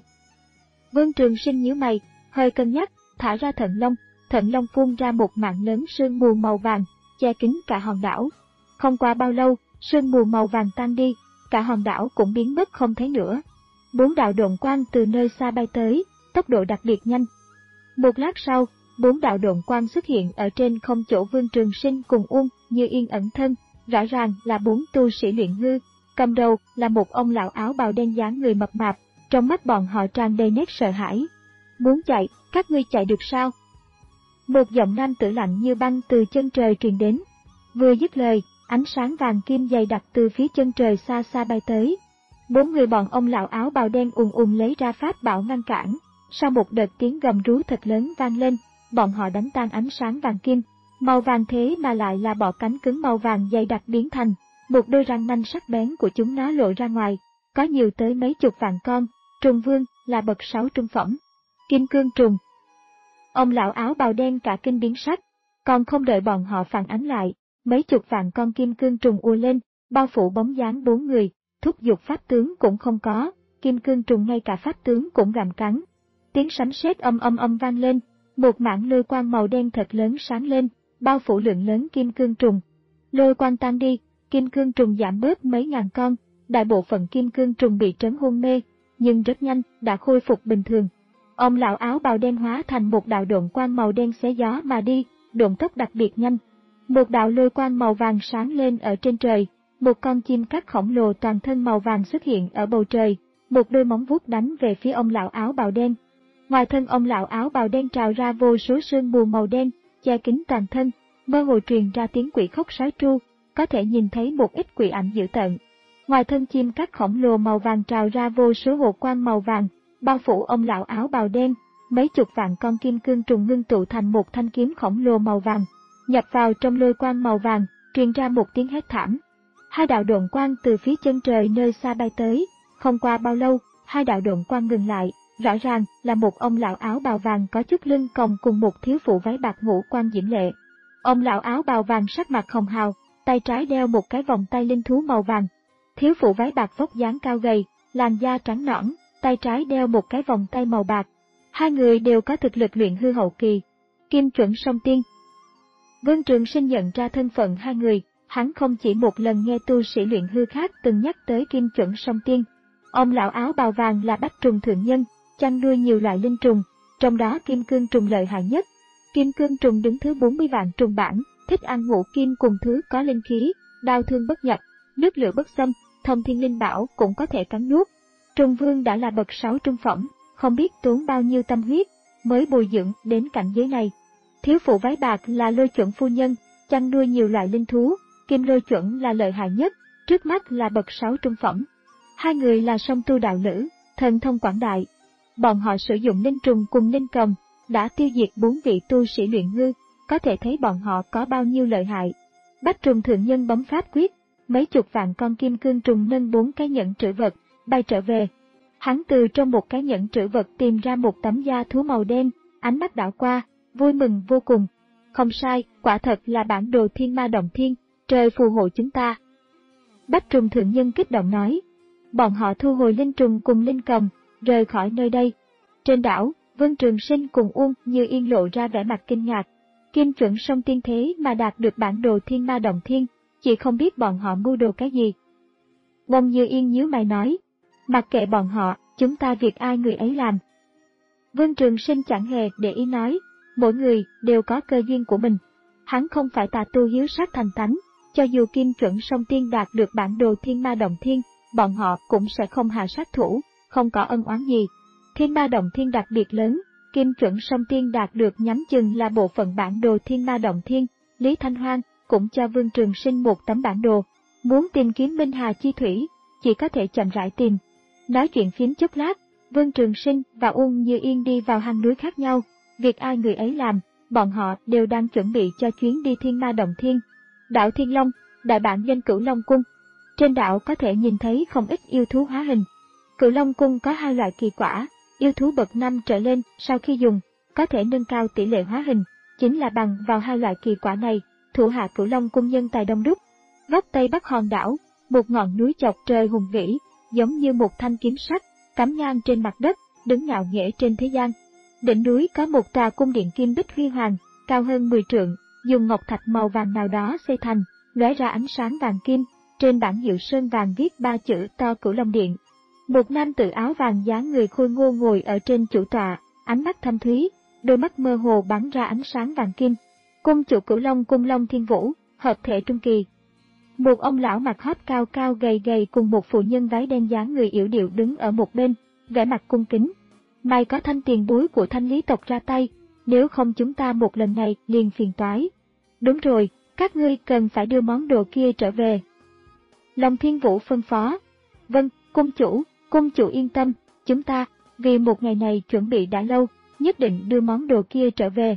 Vương Trường Sinh nhíu mày, hơi cân nhắc, thả ra Thận Long, Thận Long phun ra một mảng lớn sương mù màu vàng, che kín cả hòn đảo. Không qua bao lâu, sương mù màu vàng tan đi, cả hòn đảo cũng biến mất không thấy nữa. Bốn đạo độn quang từ nơi xa bay tới, tốc độ đặc biệt nhanh. Một lát sau, bốn đạo độn quang xuất hiện ở trên không chỗ Vương Trường Sinh cùng Uông Như Yên ẩn thân, rõ ràng là bốn tu sĩ luyện hư. Cầm đầu là một ông lão áo bào đen dáng người mập mạp, trong mắt bọn họ tràn đầy nét sợ hãi. Muốn chạy, các ngươi chạy được sao? Một giọng nam tử lạnh như băng từ chân trời truyền đến. Vừa dứt lời, ánh sáng vàng kim dày đặc từ phía chân trời xa xa bay tới. Bốn người bọn ông lão áo bào đen ùn ùn lấy ra pháp bảo ngăn cản. Sau một đợt tiếng gầm rú thật lớn vang lên, bọn họ đánh tan ánh sáng vàng kim. Màu vàng thế mà lại là bọ cánh cứng màu vàng dày đặc biến thành. Một đôi răng nanh sắc bén của chúng nó lộ ra ngoài, có nhiều tới mấy chục vạn con. Trùng vương là bậc sáu trung phẩm. Kim cương trùng. Ông lão áo bào đen cả kinh biến sắc, còn không đợi bọn họ phản ánh lại, mấy chục vạn con kim cương trùng ùa lên, bao phủ bóng dáng bốn người, thúc giục pháp tướng cũng không có, kim cương trùng ngay cả pháp tướng cũng gặm cắn. Tiếng sấm sét âm âm âm vang lên, một mảng lôi quang màu đen thật lớn sáng lên, bao phủ lượng lớn kim cương trùng. Lôi quang tan đi, kim cương trùng giảm bớt mấy ngàn con, đại bộ phận kim cương trùng bị trấn hôn mê, nhưng rất nhanh đã khôi phục bình thường. Ông lão áo bào đen hóa thành một đạo độn quang màu đen xé gió mà đi, độn tốc đặc biệt nhanh. Một đạo lôi quang màu vàng sáng lên ở trên trời, một con chim cắt khổng lồ toàn thân màu vàng xuất hiện ở bầu trời, một đôi móng vuốt đánh về phía ông lão áo bào đen. Ngoài thân ông lão áo bào đen trào ra vô số sương mù màu đen, che kín toàn thân, mơ hồ truyền ra tiếng quỷ khóc sói tru, có thể nhìn thấy một ít quỷ ảnh dữ tợn. Ngoài thân chim cắt khổng lồ màu vàng trào ra vô số hồ quang màu vàng, bao phủ ông lão áo bào đen, mấy chục vạn con kim cương trùng ngưng tụ thành một thanh kiếm khổng lồ màu vàng, nhập vào trong lôi quang màu vàng, truyền ra một tiếng hét thảm. Hai đạo độn quang từ phía chân trời nơi xa bay tới, không qua bao lâu, hai đạo độn quang ngừng lại, rõ ràng là một ông lão áo bào vàng có chút lưng còng cùng một thiếu phụ váy bạc ngũ quan diễm lệ. Ông lão áo bào vàng sắc mặt hồng hào, tay trái đeo một cái vòng tay linh thú màu vàng. Thiếu phụ váy bạc vóc dáng cao gầy, làn da trắng nõn, tay trái đeo một cái vòng tay màu bạc. Hai người đều có thực lực luyện hư hậu kỳ. Kim chuẩn song tiên. Vương Trường Sinh nhận ra thân phận hai người, hắn không chỉ một lần nghe tu sĩ luyện hư khác từng nhắc tới kim chuẩn song tiên. Ông lão áo bào vàng là bách trùng thượng nhân, chăn nuôi nhiều loại linh trùng, trong đó kim cương trùng lợi hại nhất. Kim cương trùng đứng thứ bốn mươi vạn trùng bảng, thích ăn ngũ kim cùng thứ có linh khí, đao thương bất nhập, nước lửa bất xâm, thông thiên linh bảo cũng có thể cắn nuốt. Trùng vương đã là bậc sáu trung phẩm, không biết tốn bao nhiêu tâm huyết mới bồi dưỡng đến cảnh giới này. Thiếu phụ váy bạc là lôi chuẩn phu nhân, chăn nuôi nhiều loại linh thú, kim lôi chuẩn là lợi hại nhất, trước mắt là bậc sáu trung phẩm. Hai người là song tu đạo lữ, thần thông quảng đại. Bọn họ sử dụng linh trùng cùng linh cầm, đã tiêu diệt bốn vị tu sĩ luyện hư, có thể thấy bọn họ có bao nhiêu lợi hại. Bách trùng thượng nhân bấm pháp quyết, mấy chục vạn con kim cương trùng nâng bốn cái nhẫn trữ vật, bay trở về. Hắn từ trong một cái nhẫn trữ vật tìm ra một tấm da thú màu đen, ánh mắt đảo qua, vui mừng vô cùng. Không sai, quả thật là bản đồ Thiên Ma Động Thiên, trời phù hộ chúng ta. Bách trùng thượng nhân kích động nói. Bọn họ thu hồi linh trùng cùng linh cầm, rời khỏi nơi đây. Trên đảo, Vương Trường Sinh cùng Uông Như Yên lộ ra vẻ mặt kinh ngạc. Kim chuẩn song tiên thế mà đạt được bản đồ Thiên Ma Động Thiên, chỉ không biết bọn họ mưu đồ cái gì. Uông Như Yên nhíu mày nói, mặc kệ bọn họ, chúng ta việc ai người ấy làm. Vương Trường Sinh chẳng hề để ý nói, mỗi người đều có cơ duyên của mình. Hắn không phải tà tu hiếu sát thành tánh, cho dù kim chuẩn song tiên đạt được bản đồ Thiên Ma Động Thiên, bọn họ cũng sẽ không hạ sát thủ, không có ân oán gì. Thiên Ma Động Thiên đặc biệt lớn, Kim Chuẩn Song Tiên đạt được nhắm chừng là bộ phận bản đồ Thiên Ma Động Thiên. Lý Thanh Hoang cũng cho Vương Trường Sinh một tấm bản đồ. Muốn tìm kiếm Minh Hà Chi Thủy, chỉ có thể chậm rãi tìm. Nói chuyện phiếm chốc lát, Vương Trường Sinh và Uông Như Yên đi vào hang núi khác nhau. Việc ai người ấy làm, bọn họ đều đang chuẩn bị cho chuyến đi Thiên Ma Động Thiên. Đảo Thiên Long, đại bản doanh Cửu Long Cung. Trên đảo có thể nhìn thấy không ít yêu thú hóa hình. Cửu Long Cung có hai loại kỳ quả, yêu thú bậc năm trở lên sau khi dùng, có thể nâng cao tỷ lệ hóa hình, chính là bằng vào hai loại kỳ quả này, thủ hạ Cửu Long Cung nhân tài đông đúc. Góc Tây Bắc hòn đảo, một ngọn núi chọc trời hùng vĩ, giống như một thanh kiếm sắt, cắm ngang trên mặt đất, đứng ngạo nghễ trên thế gian. Đỉnh núi có một tòa cung điện kim bích huy hoàng, cao hơn mười trượng, dùng ngọc thạch màu vàng nào đó xây thành, lóe ra ánh sáng vàng kim. Trên bảng hiệu sơn vàng viết ba chữ to Cửu Long Điện. Một nam tử áo vàng dáng người khôi ngô ngồi ở trên chủ tọa, ánh mắt thâm thúy, đôi mắt mơ hồ bắn ra ánh sáng vàng kim. Cung chủ Cửu Long Cung Long Thiên Vũ, hợp thể trung kỳ. Một ông lão mặt hóp cao cao gầy gầy cùng một phụ nhân váy đen dáng người yểu điệu đứng ở một bên, vẻ mặt cung kính. May có Thanh tiền bối của Thanh Lý tộc ra tay, nếu không chúng ta một lần này liền phiền toái. Đúng rồi, các ngươi cần phải đưa món đồ kia trở về. Long Thiên Vũ phân phó. Vâng, cung chủ, cung chủ yên tâm, chúng ta, vì một ngày này chuẩn bị đã lâu, nhất định đưa món đồ kia trở về.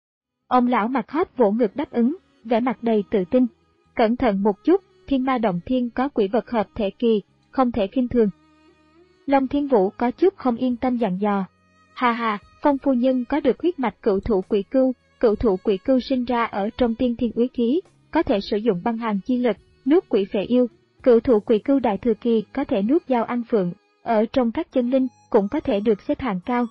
Ông lão mặt hóp vỗ ngực đáp ứng, vẻ mặt đầy tự tin. Cẩn thận một chút, Thiên Ma Động Thiên có quỷ vật hợp thể kỳ, không thể khinh thường. Long Thiên Vũ có chút không yên tâm dặn dò. Hà hà, Phong phu nhân có được huyết mạch cửu thụ quỷ cưu, cửu thụ quỷ cưu sinh ra ở trong tiên thiên úy khí, có thể sử dụng băng hàn chi lực, nuốt quỷ phệ yêu. Cửu thụ quỷ cưu đại thừa kỳ có thể nuốt dao ăn phượng, ở trong các chân linh cũng có thể được xếp hạng cao.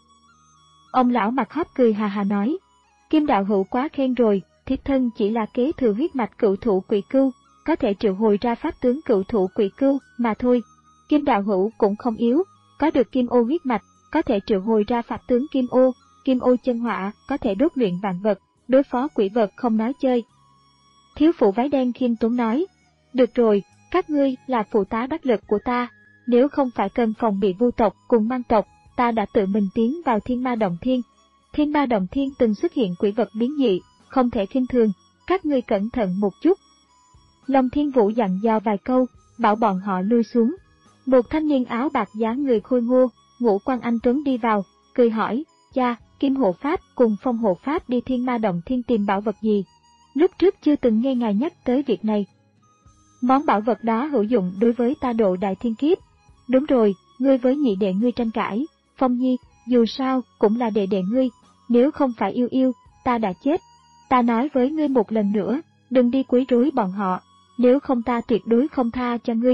Ông lão mặt hóp cười hà hà nói, Kim đạo hữu quá khen rồi, thiếp thân chỉ là kế thừa huyết mạch cửu thụ quỷ cưu, có thể triệu hồi ra pháp tướng cửu thụ quỷ cưu mà thôi. Kim đạo hữu cũng không yếu, có được kim ô huyết mạch, có thể triệu hồi ra pháp tướng kim ô, kim ô chân hỏa, có thể đốt luyện vạn vật, đối phó quỷ vật không nói chơi. Thiếu phụ váy đen khiêm tốn nói, được rồi, các ngươi là phụ tá đắc lực của ta, nếu không phải cần phòng bị vu tộc cùng mang tộc, ta đã tự mình tiến vào Thiên Ma Động Thiên. Thiên Ma Động Thiên từng xuất hiện quỷ vật biến dị, không thể khinh thường, các ngươi cẩn thận một chút. Long Thiên Vũ dặn dò vài câu, bảo bọn họ lui xuống. Một thanh niên áo bạc dáng người khôi ngô, ngũ quan anh tuấn đi vào, cười hỏi, cha, Kim hộ pháp cùng Phong hộ pháp đi Thiên Ma Động Thiên tìm bảo vật gì? Lúc trước chưa từng nghe ngài nhắc tới việc này. Món bảo vật đó hữu dụng đối với ta độ đại thiên kiếp. Đúng rồi, ngươi với nhị đệ ngươi tranh cãi, Phong Nhi, dù sao cũng là đệ đệ ngươi, nếu không phải yêu yêu, ta đã chết. Ta nói với ngươi một lần nữa, đừng đi quấy rối bọn họ, nếu không ta tuyệt đối không tha cho ngươi.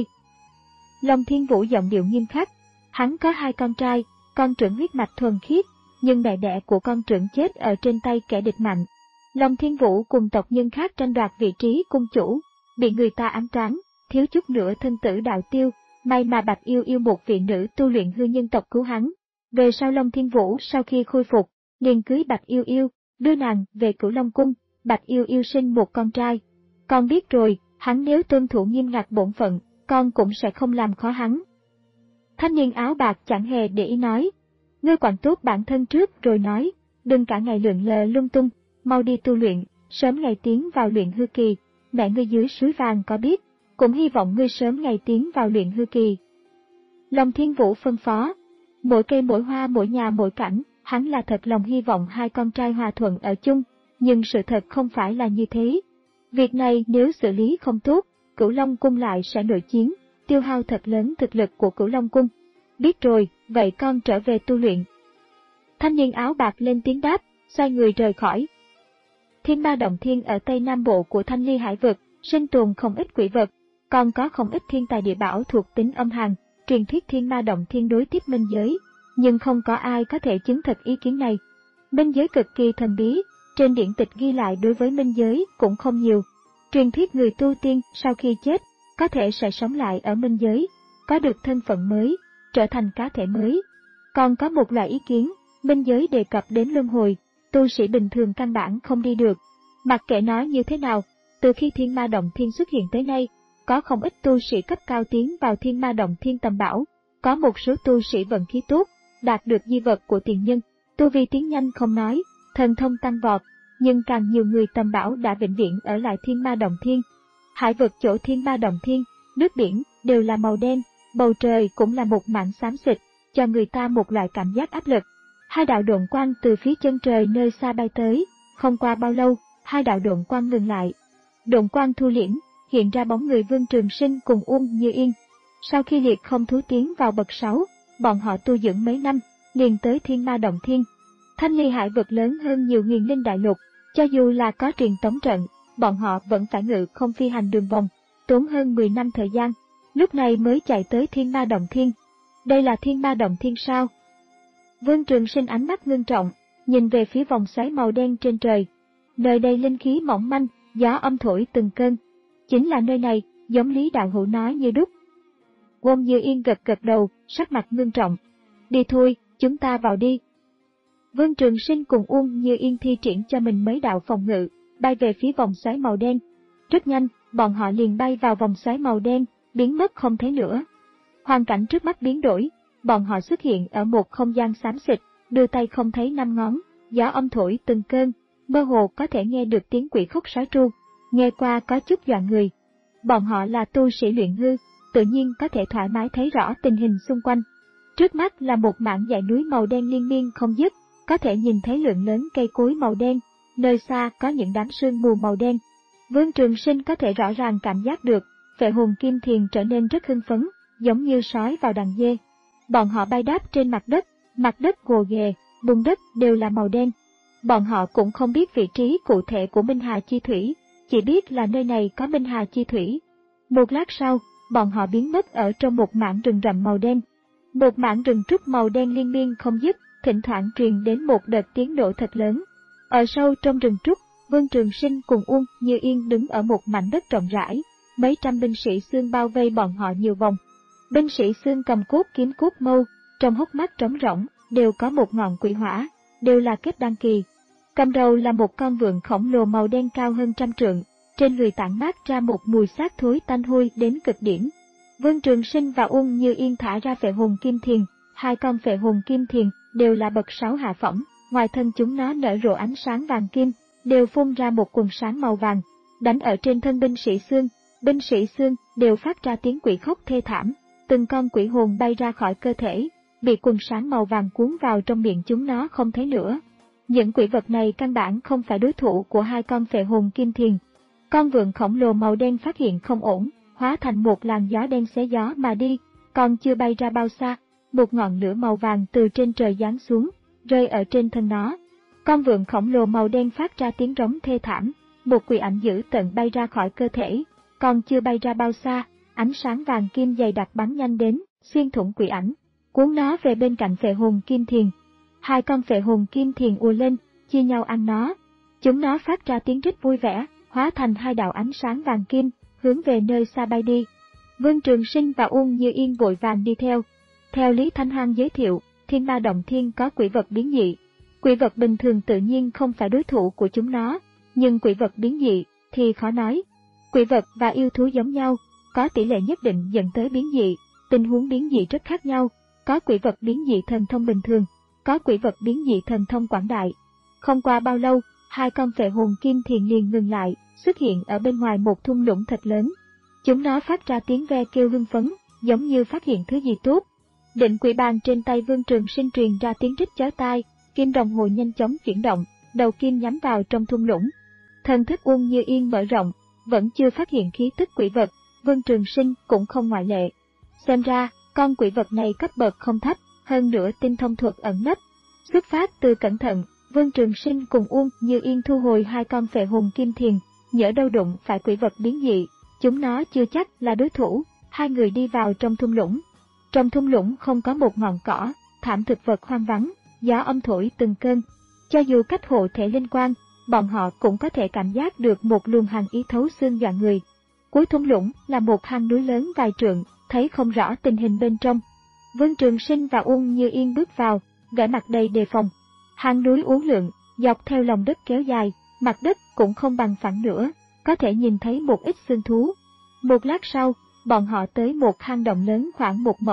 Long Thiên Vũ giọng điệu nghiêm khắc, hắn có hai con trai, con trưởng huyết mạch thuần khiết, nhưng mẹ đẻ của con trưởng chết ở trên tay kẻ địch mạnh. Long Thiên Vũ cùng tộc nhân khác tranh đoạt vị trí cung chủ, bị người ta ám toán, thiếu chút nữa thân tử đạo tiêu, may mà Bạch Yêu Yêu một vị nữ tu luyện hư nhân tộc cứu hắn. Về sau Long Thiên Vũ sau khi khôi phục, liền cưới Bạch Yêu Yêu, đưa nàng về Cửu Long Cung, Bạch Yêu Yêu sinh một con trai. Con biết rồi, hắn nếu tuân thủ nghiêm ngặt bổn phận, con cũng sẽ không làm khó hắn. Thanh niên áo bạc chẳng hề để ý nói, ngươi quản tốt bản thân trước rồi nói, đừng cả ngày lượn lờ lung tung, mau đi tu luyện, sớm ngày tiến vào luyện hư kỳ. Mẹ ngươi dưới suối vàng có biết, cũng hy vọng ngươi sớm ngày tiến vào luyện hư kỳ. Long Thiên Vũ phân phó, mỗi cây mỗi hoa mỗi nhà mỗi cảnh, hắn là thật lòng hy vọng hai con trai hòa thuận ở chung, nhưng sự thật không phải là như thế. Việc này nếu xử lý không tốt, Cửu Long Cung lại sẽ nội chiến, tiêu hao thật lớn thực lực của Cửu Long Cung. Biết rồi, vậy con trở về tu luyện. Thanh niên áo bạc lên tiếng đáp, xoay người rời khỏi. Thiên Ma Động Thiên ở Tây Nam Bộ của Thanh Ly Hải Vực, sinh tồn không ít quỷ vật, còn có không ít thiên tài địa bảo thuộc tính âm hàn, truyền thuyết Thiên Ma Động Thiên đối tiếp minh giới, nhưng không có ai có thể chứng thực ý kiến này. Minh giới cực kỳ thần bí, trên điển tịch ghi lại đối với minh giới cũng không nhiều. Truyền thuyết người tu tiên sau khi chết, có thể sẽ sống lại ở minh giới, có được thân phận mới, trở thành cá thể mới. Còn có một loại ý kiến, minh giới đề cập đến luân hồi, tu sĩ bình thường căn bản không đi được. Mặc kệ nói như thế nào, từ khi Thiên Ma Động Thiên xuất hiện tới nay, có không ít tu sĩ cấp cao tiến vào Thiên Ma Động Thiên tầm bảo, Có một số tu sĩ vận khí tốt, đạt được di vật của tiền nhân, tu vi tiến nhanh không nói, thần thông tăng vọt, nhưng càng nhiều người tầm bảo đã vĩnh viễn ở lại Thiên Ma Động Thiên. Hải vực chỗ Thiên Ma Động Thiên, nước biển đều là màu đen, bầu trời cũng là một mảng xám xịt, cho người ta một loại cảm giác áp lực. Hai đạo độn quang từ phía chân trời nơi xa bay tới, không qua bao lâu, hai đạo độn quang ngừng lại. Độn quang thu liễm, hiện ra bóng người Vương Trường Sinh cùng Uông Như Yên. Sau khi liệt không thú tiến vào bậc sáu, bọn họ tu dưỡng mấy năm, liền tới Thiên Ma Động Thiên. Thanh Ly hải vực lớn hơn nhiều huyền linh đại lục, cho dù là có truyền tống trận, bọn họ vẫn phải ngự không phi hành đường vòng, tốn hơn mười năm thời gian, lúc này mới chạy tới Thiên Ma Động Thiên. Đây là Thiên Ma Động Thiên sao? Vương Trường Sinh ánh mắt ngưng trọng, nhìn về phía vòng xoáy màu đen trên trời. Nơi đây linh khí mỏng manh, gió âm thổi từng cơn. Chính là nơi này, giống Lý Đạo Hữu nói như đúc. Uông Như Yên gật gật đầu, sắc mặt ngưng trọng. Đi thôi, chúng ta vào đi. Vương Trường Sinh cùng Uông Như Yên thi triển cho mình mấy đạo phòng ngự, bay về phía vòng xoáy màu đen. Rất nhanh, bọn họ liền bay vào vòng xoáy màu đen, biến mất không thấy nữa. Hoàn cảnh trước mắt biến đổi, bọn họ xuất hiện ở một không gian xám xịt, đưa tay không thấy năm ngón, gió âm thổi từng cơn, mơ hồ có thể nghe được tiếng quỷ khúc sói tru, nghe qua có chút dọa người. Bọn họ là tu sĩ luyện hư, tự nhiên có thể thoải mái thấy rõ tình hình xung quanh. Trước mắt là một mảng dãy núi màu đen liên miên không dứt, có thể nhìn thấy lượng lớn cây cối màu đen, nơi xa có những đám sương mù màu đen. Vương Trường Sinh có thể rõ ràng cảm giác được, Phệ Hồn Kim Thiền trở nên rất hưng phấn, giống như sói vào đàn dê. Bọn họ bay đáp trên mặt đất, mặt đất gồ ghề, bùn đất đều là màu đen. Bọn họ cũng không biết vị trí cụ thể của Minh Hà Chi Thủy, chỉ biết là nơi này có Minh Hà Chi Thủy. Một lát sau, bọn họ biến mất ở trong một mảng rừng rậm màu đen. Một mảng rừng trúc màu đen liên miên không dứt, thỉnh thoảng truyền đến một đợt tiếng nổ thật lớn. Ở sâu trong rừng trúc, Vương Trường Sinh cùng Uông Như Yên đứng ở một mảnh đất rộng rãi, mấy trăm binh sĩ xương bao vây bọn họ nhiều vòng. Binh sĩ xương cầm cốt kiếm cốt mâu, trong hốc mắt trống rỗng, đều có một ngọn quỷ hỏa, đều là kết đan kỳ. Cầm đầu là một con vượn khổng lồ màu đen cao hơn trăm trượng, trên người tản mát ra một mùi xác thối tanh hôi đến cực điểm. Vương Trường Sinh và Uông Như Yên thả ra Phệ Hồn Kim Thiền, hai con Phệ Hồn Kim Thiền đều là bậc sáu hạ phẩm, ngoài thân chúng nó nở rộ ánh sáng vàng kim, đều phun ra một quần sáng màu vàng, đánh ở trên thân binh sĩ xương, binh sĩ xương đều phát ra tiếng quỷ khóc thê thảm, từng con quỷ hồn bay ra khỏi cơ thể, bị quần sáng màu vàng cuốn vào trong miệng chúng nó không thấy nữa. Những quỷ vật này căn bản không phải đối thủ của hai con Phệ Hồn Kim Thiền. Con vượn khổng lồ màu đen phát hiện không ổn, hóa thành một làn gió đen xé gió mà đi, còn chưa bay ra bao xa, một ngọn lửa màu vàng từ trên trời giáng xuống, rơi ở trên thân nó. Con vượn khổng lồ màu đen phát ra tiếng rống thê thảm, một quỷ ảnh dữ tợn bay ra khỏi cơ thể, còn chưa bay ra bao xa, ánh sáng vàng kim dày đặc bắn nhanh đến, xuyên thủng quỷ ảnh, cuốn nó về bên cạnh Phệ Hồn Kim Thiền. Hai con Phệ Hồn Kim Thiền ùa lên, chia nhau ăn nó. Chúng nó phát ra tiếng rít vui vẻ, hóa thành hai đạo ánh sáng vàng kim, hướng về nơi xa bay đi. Vương Trường Sinh và Uông Như Yên vội vàng đi theo. Theo Lý Thanh Hoang giới thiệu, Thiên Ma Động Thiên có quỷ vật biến dị. Quỷ vật bình thường tự nhiên không phải đối thủ của chúng nó, nhưng quỷ vật biến dị thì khó nói. Quỷ vật và yêu thú giống nhau, có tỷ lệ nhất định dẫn tới biến dị, tình huống biến dị rất khác nhau, có quỷ vật biến dị thần thông bình thường, có quỷ vật biến dị thần thông quảng đại. Không qua bao lâu, hai con Phệ Hồn Kim Thiền liền ngừng lại, xuất hiện ở bên ngoài một thung lũng thật lớn. Chúng nó phát ra tiếng ve kêu hưng phấn, giống như phát hiện thứ gì tốt. Định quỷ bàn trên tay Vương Trường Sinh truyền ra tiếng rít chói tai, kim đồng hồ nhanh chóng chuyển động, đầu kim nhắm vào trong thung lũng. Thần thức Uông Như Yên mở rộng, vẫn chưa phát hiện khí tức quỷ vật, Vương Trường Sinh cũng không ngoại lệ. Xem ra, con quỷ vật này cấp bậc không thấp, hơn nữa tinh thông thuật ẩn nấp. Xuất phát từ cẩn thận, Vương Trường Sinh cùng Uông Như Yên thu hồi hai con Phệ Hồn Kim Thiền, nhỡ đâu đụng phải quỷ vật biến dị, chúng nó chưa chắc là đối thủ. Hai người đi vào trong thung lũng. Trong thung lũng không có một ngọn cỏ, thảm thực vật hoang vắng, gió âm thổi từng cơn. Cho dù cách hộ thể linh quang, bọn họ cũng có thể cảm giác được một luồng hàn ý thấu xương dọa người. Cuối thung lũng là một hang núi lớn vài trượng, thấy không rõ tình hình bên trong. Vương Trường Sinh và Uông Như Yên bước vào, vẻ mặt đầy đề phòng. Hang núi uốn lượn, dọc theo lòng đất kéo dài, mặt đất cũng không bằng phẳng nữa, có thể nhìn thấy một ít xương thú. Một lát sau, bọn họ tới một hang động lớn khoảng một mẫu,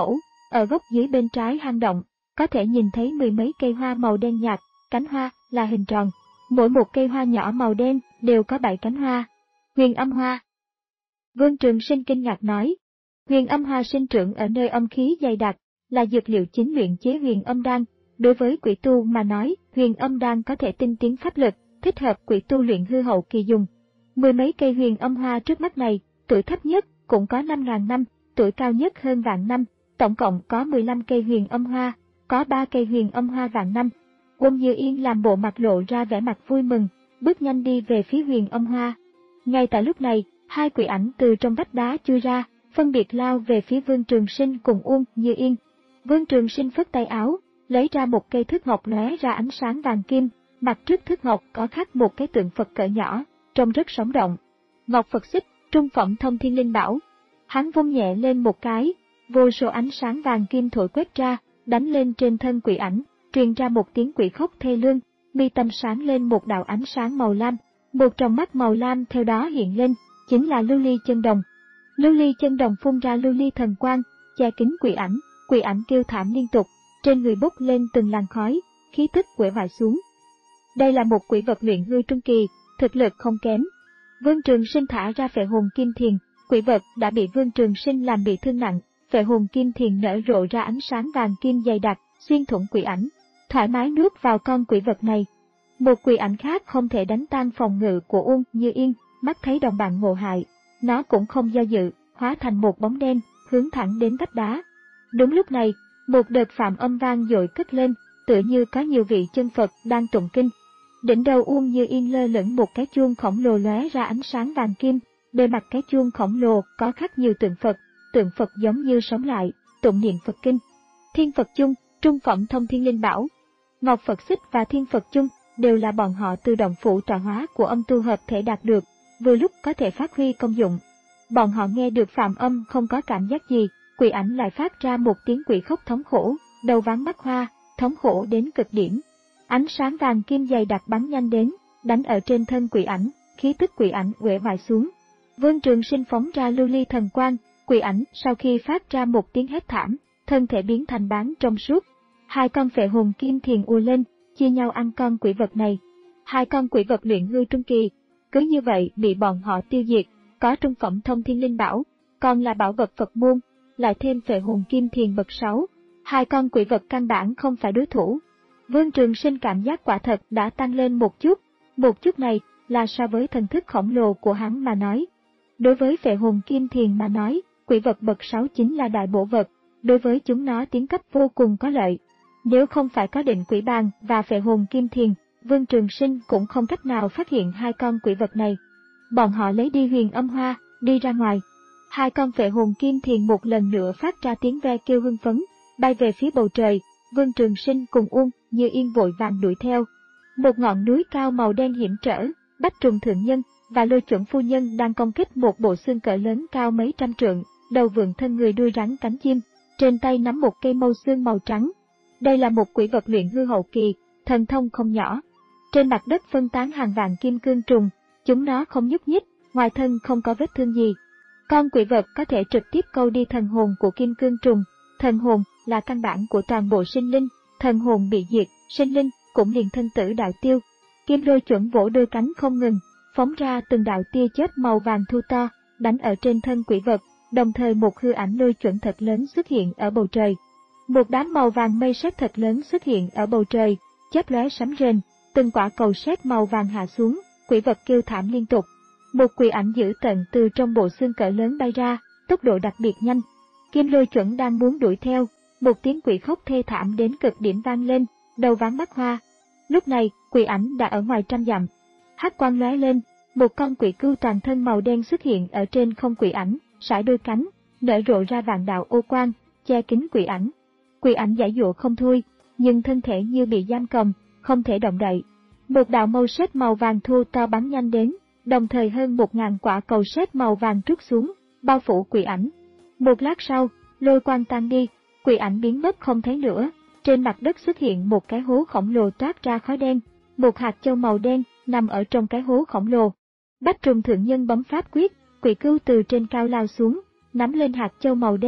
Ở góc dưới bên trái hang động, có thể nhìn thấy mười mấy cây hoa màu đen nhạt, cánh hoa là hình tròn. Mỗi một cây hoa nhỏ màu đen đều có bảy cánh hoa. Huyền âm hoa. Vương Trường Sinh kinh ngạc nói, huyền âm hoa sinh trưởng ở nơi âm khí dày đặc, là dược liệu chính luyện chế huyền âm đan. Đối với quỷ tu mà nói, huyền âm đan có thể tinh tiến pháp lực, thích hợp quỷ tu luyện hư hậu kỳ dùng. Mười mấy cây huyền âm hoa trước mắt này, tuổi thấp nhất cũng có năm ngàn năm, tuổi cao nhất hơn vạn năm, tổng cộng có mười lăm cây huyền âm hoa, có ba cây huyền âm hoa vạn năm. Quân Như Yên làm bộ mặt lộ ra vẻ mặt vui mừng, bước nhanh đi về phía huyền âm hoa. Ngay tại lúc này, hai quỷ ảnh từ trong vách đá chui ra, phân biệt lao về phía Vương Trường Sinh cùng Uông Như Yên. Vương Trường Sinh phất tay áo, lấy ra một cây thước ngọc lóe ra ánh sáng vàng kim, mặt trước thước ngọc có khắc một cái tượng Phật cỡ nhỏ, trông rất sống động. Ngọc Phật xích, trung phẩm thông thiên linh bảo. Hắn vung nhẹ lên một cái, vô số ánh sáng vàng kim thổi quét ra, đánh lên trên thân quỷ ảnh, truyền ra một tiếng quỷ khóc thê lương, mi tâm sáng lên một đạo ánh sáng màu lam, một tròng mắt màu lam theo đó hiện lên, chính là lưu ly chân đồng. Lưu ly chân đồng phun ra lưu ly thần quang, che kín quỷ ảnh, quỷ ảnh kêu thảm liên tục, trên người bốc lên từng làn khói, khí tức uể oải xuống. Đây là một quỷ vật luyện hư trung kỳ, thực lực không kém. Vương Trường Sinh thả ra phệ hồn kim thiền, quỷ vật đã bị Vương Trường Sinh làm bị thương nặng, phệ hồn kim thiền nở rộ ra ánh sáng vàng kim dày đặc, xuyên thủng quỷ ảnh, thoải mái nuốt vào con quỷ vật này. Một quỷ ảnh khác không thể đánh tan phòng ngự của Uông Như Yên, mắt thấy đồng bạn ngộ hại, nó cũng không do dự, hóa thành một bóng đen, hướng thẳng đến vách đá. Đúng lúc này, một đợt phạm âm vang dội cất lên, tựa như có nhiều vị chân Phật đang tụng kinh. Đỉnh đầu Uông Như Yên lơ lửng một cái chuông khổng lồ lóe ra ánh sáng vàng kim, bề mặt cái chuông khổng lồ có khắc nhiều tượng Phật, tượng Phật giống như sống lại, tụng niệm Phật kinh. Thiên Phật chung, trung phẩm thông thiên linh bảo. Ngọc Phật xích và Thiên Phật chung đều là bọn họ từ động phủ trà hóa của âm tu hợp thể đạt được, vừa lúc có thể phát huy công dụng. Bọn họ nghe được phạm âm không có cảm giác gì, quỷ ảnh lại phát ra một tiếng quỷ khóc thống khổ, đầu váng mắt hoa, thống khổ đến cực điểm. Ánh sáng vàng kim dày đặc bắn nhanh đến, đánh ở trên thân quỷ ảnh, khí tức quỷ ảnh uể oải xuống. Vương Trường Sinh phóng ra lưu ly thần quang, quỷ ảnh sau khi phát ra một tiếng hét thảm, thân thể biến thành bán trong suốt. Hai con phệ hồn kim thiền ùa lên, chia nhau ăn con quỷ vật này. Hai con quỷ vật luyện hư trung kỳ, cứ như vậy bị bọn họ tiêu diệt, có trung phẩm thông thiên linh bảo, còn là bảo vật Phật môn, lại thêm phệ hồn kim thiền bậc sáu. Hai con quỷ vật căn bản không phải đối thủ. Vương Trường Sinh cảm giác quả thật đã tăng lên một chút, một chút này là so với thần thức khổng lồ của hắn mà nói. Đối với phệ hồn kim thiền mà nói, quỷ vật bậc sáu chính là đại bổ vật, đối với chúng nó tiến cấp vô cùng có lợi. Nếu không phải có định quỷ bàn và phệ hồn kim thiền, Vương Trường Sinh cũng không cách nào phát hiện hai con quỷ vật này. Bọn họ lấy đi huyền âm hoa, đi ra ngoài. Hai con phệ hồn kim thiền một lần nữa phát ra tiếng ve kêu hưng phấn, bay về phía bầu trời. Vương Trường Sinh cùng Uông Như Yên vội vàng đuổi theo. Một ngọn núi cao màu đen hiểm trở, Bách Trùng Thượng Nhân và Lôi Chuẩn Phu Nhân đang công kích một bộ xương cỡ lớn cao mấy trăm trượng, đầu vượn thân người đuôi rắn cánh chim, trên tay nắm một cây mâu xương màu trắng. Đây là một quỷ vật luyện hư hậu kỳ, thần thông không nhỏ. Trên mặt đất phân tán hàng vạn kim cương trùng, chúng nó không nhúc nhích, ngoài thân không có vết thương gì. Con quỷ vật có thể trực tiếp câu đi thần hồn của kim cương trùng, thần hồn là căn bản của toàn bộ sinh linh, thần hồn bị diệt, sinh linh cũng liền thân tử đạo tiêu. Kim Lôi Chuẩn vỗ đôi cánh không ngừng, phóng ra từng đạo tia chớp màu vàng thu to, đánh ở trên thân quỷ vật, đồng thời một hư ảnh Lôi Chuẩn thật lớn xuất hiện ở bầu trời. Một đám màu vàng mây sét thật lớn xuất hiện ở bầu trời, chớp lóe sấm rền, từng quả cầu sét màu vàng hạ xuống, quỷ vật kêu thảm liên tục. Một quỷ ảnh dữ tợn từ trong bộ xương cỡ lớn bay ra, tốc độ đặc biệt nhanh. Kim Lôi Chuẩn đang muốn đuổi theo, một tiếng quỷ khóc thê thảm đến cực điểm vang lên, đầu váng mắt hoa. Lúc này, quỷ ảnh đã ở ngoài trăm dặm. Hắc quang lóe lên, một con quỷ cưu toàn thân màu đen xuất hiện ở trên không quỷ ảnh, sải đôi cánh, nở rộ ra vạn đạo ô quang, che kín quỷ ảnh. Quỷ ảnh giãy giụa không thôi, nhưng thân thể như bị giam cầm, không thể động đậy. Một đạo mâu sét màu vàng thu to bắn nhanh đến, đồng thời hơn một ngàn quả cầu sét màu vàng trút xuống, bao phủ quỷ ảnh. Một lát sau, lôi quang tan đi, quỷ ảnh biến mất không thấy nữa. Trên mặt đất xuất hiện một cái hố khổng lồ toát ra khói đen, một hạt châu màu đen nằm ở trong cái hố khổng lồ. Bách Trùng Thượng Nhân bấm pháp quyết, quỷ cưu từ trên cao lao xuống, nắm lên hạt châu màu đen,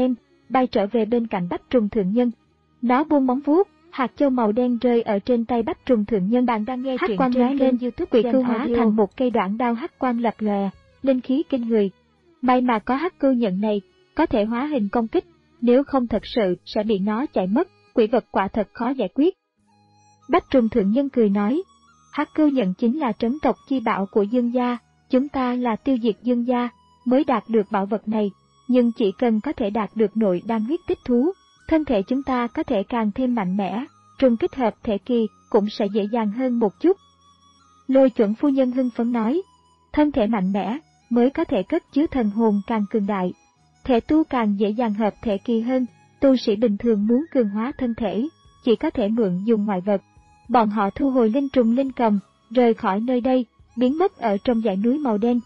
bay trở về bên cạnh Bách Trùng Thượng Nhân. Nó buông móng vuốt, hạt châu màu đen rơi ở trên tay Bách Trùng Thượng Nhân. Bạn đang nghe truyện trên kênh YouTube Quỷ Cưu hóa thành một cây đoạn đao hắc quang lập lòe, linh khí kinh người. May mà có hắc cưu nhận này, có thể hóa hình công kích, nếu không thật sự sẽ bị nó chạy mất. Quỷ vật quả thật khó giải quyết. Bách Trùng Thượng Nhân cười nói, hắc cưu nhận chính là trấn tộc chi bảo của Dương gia, chúng ta là tiêu diệt Dương gia mới đạt được bảo vật này, nhưng chỉ cần có thể đạt được nội đan huyết tích thú, thân thể chúng ta có thể càng thêm mạnh mẽ, trùng kích hợp thể kỳ cũng sẽ dễ dàng hơn một chút. Lôi Chuẩn phu nhân hưng phấn nói, thân thể mạnh mẽ mới có thể cất chứa thần hồn càng cường đại, thể tu càng dễ dàng hợp thể kỳ hơn. Tu sĩ bình thường muốn cường hóa thân thể, chỉ có thể mượn dùng ngoại vật. Bọn họ thu hồi linh trùng linh cầm, rời khỏi nơi đây, biến mất ở trong dãy núi màu đen.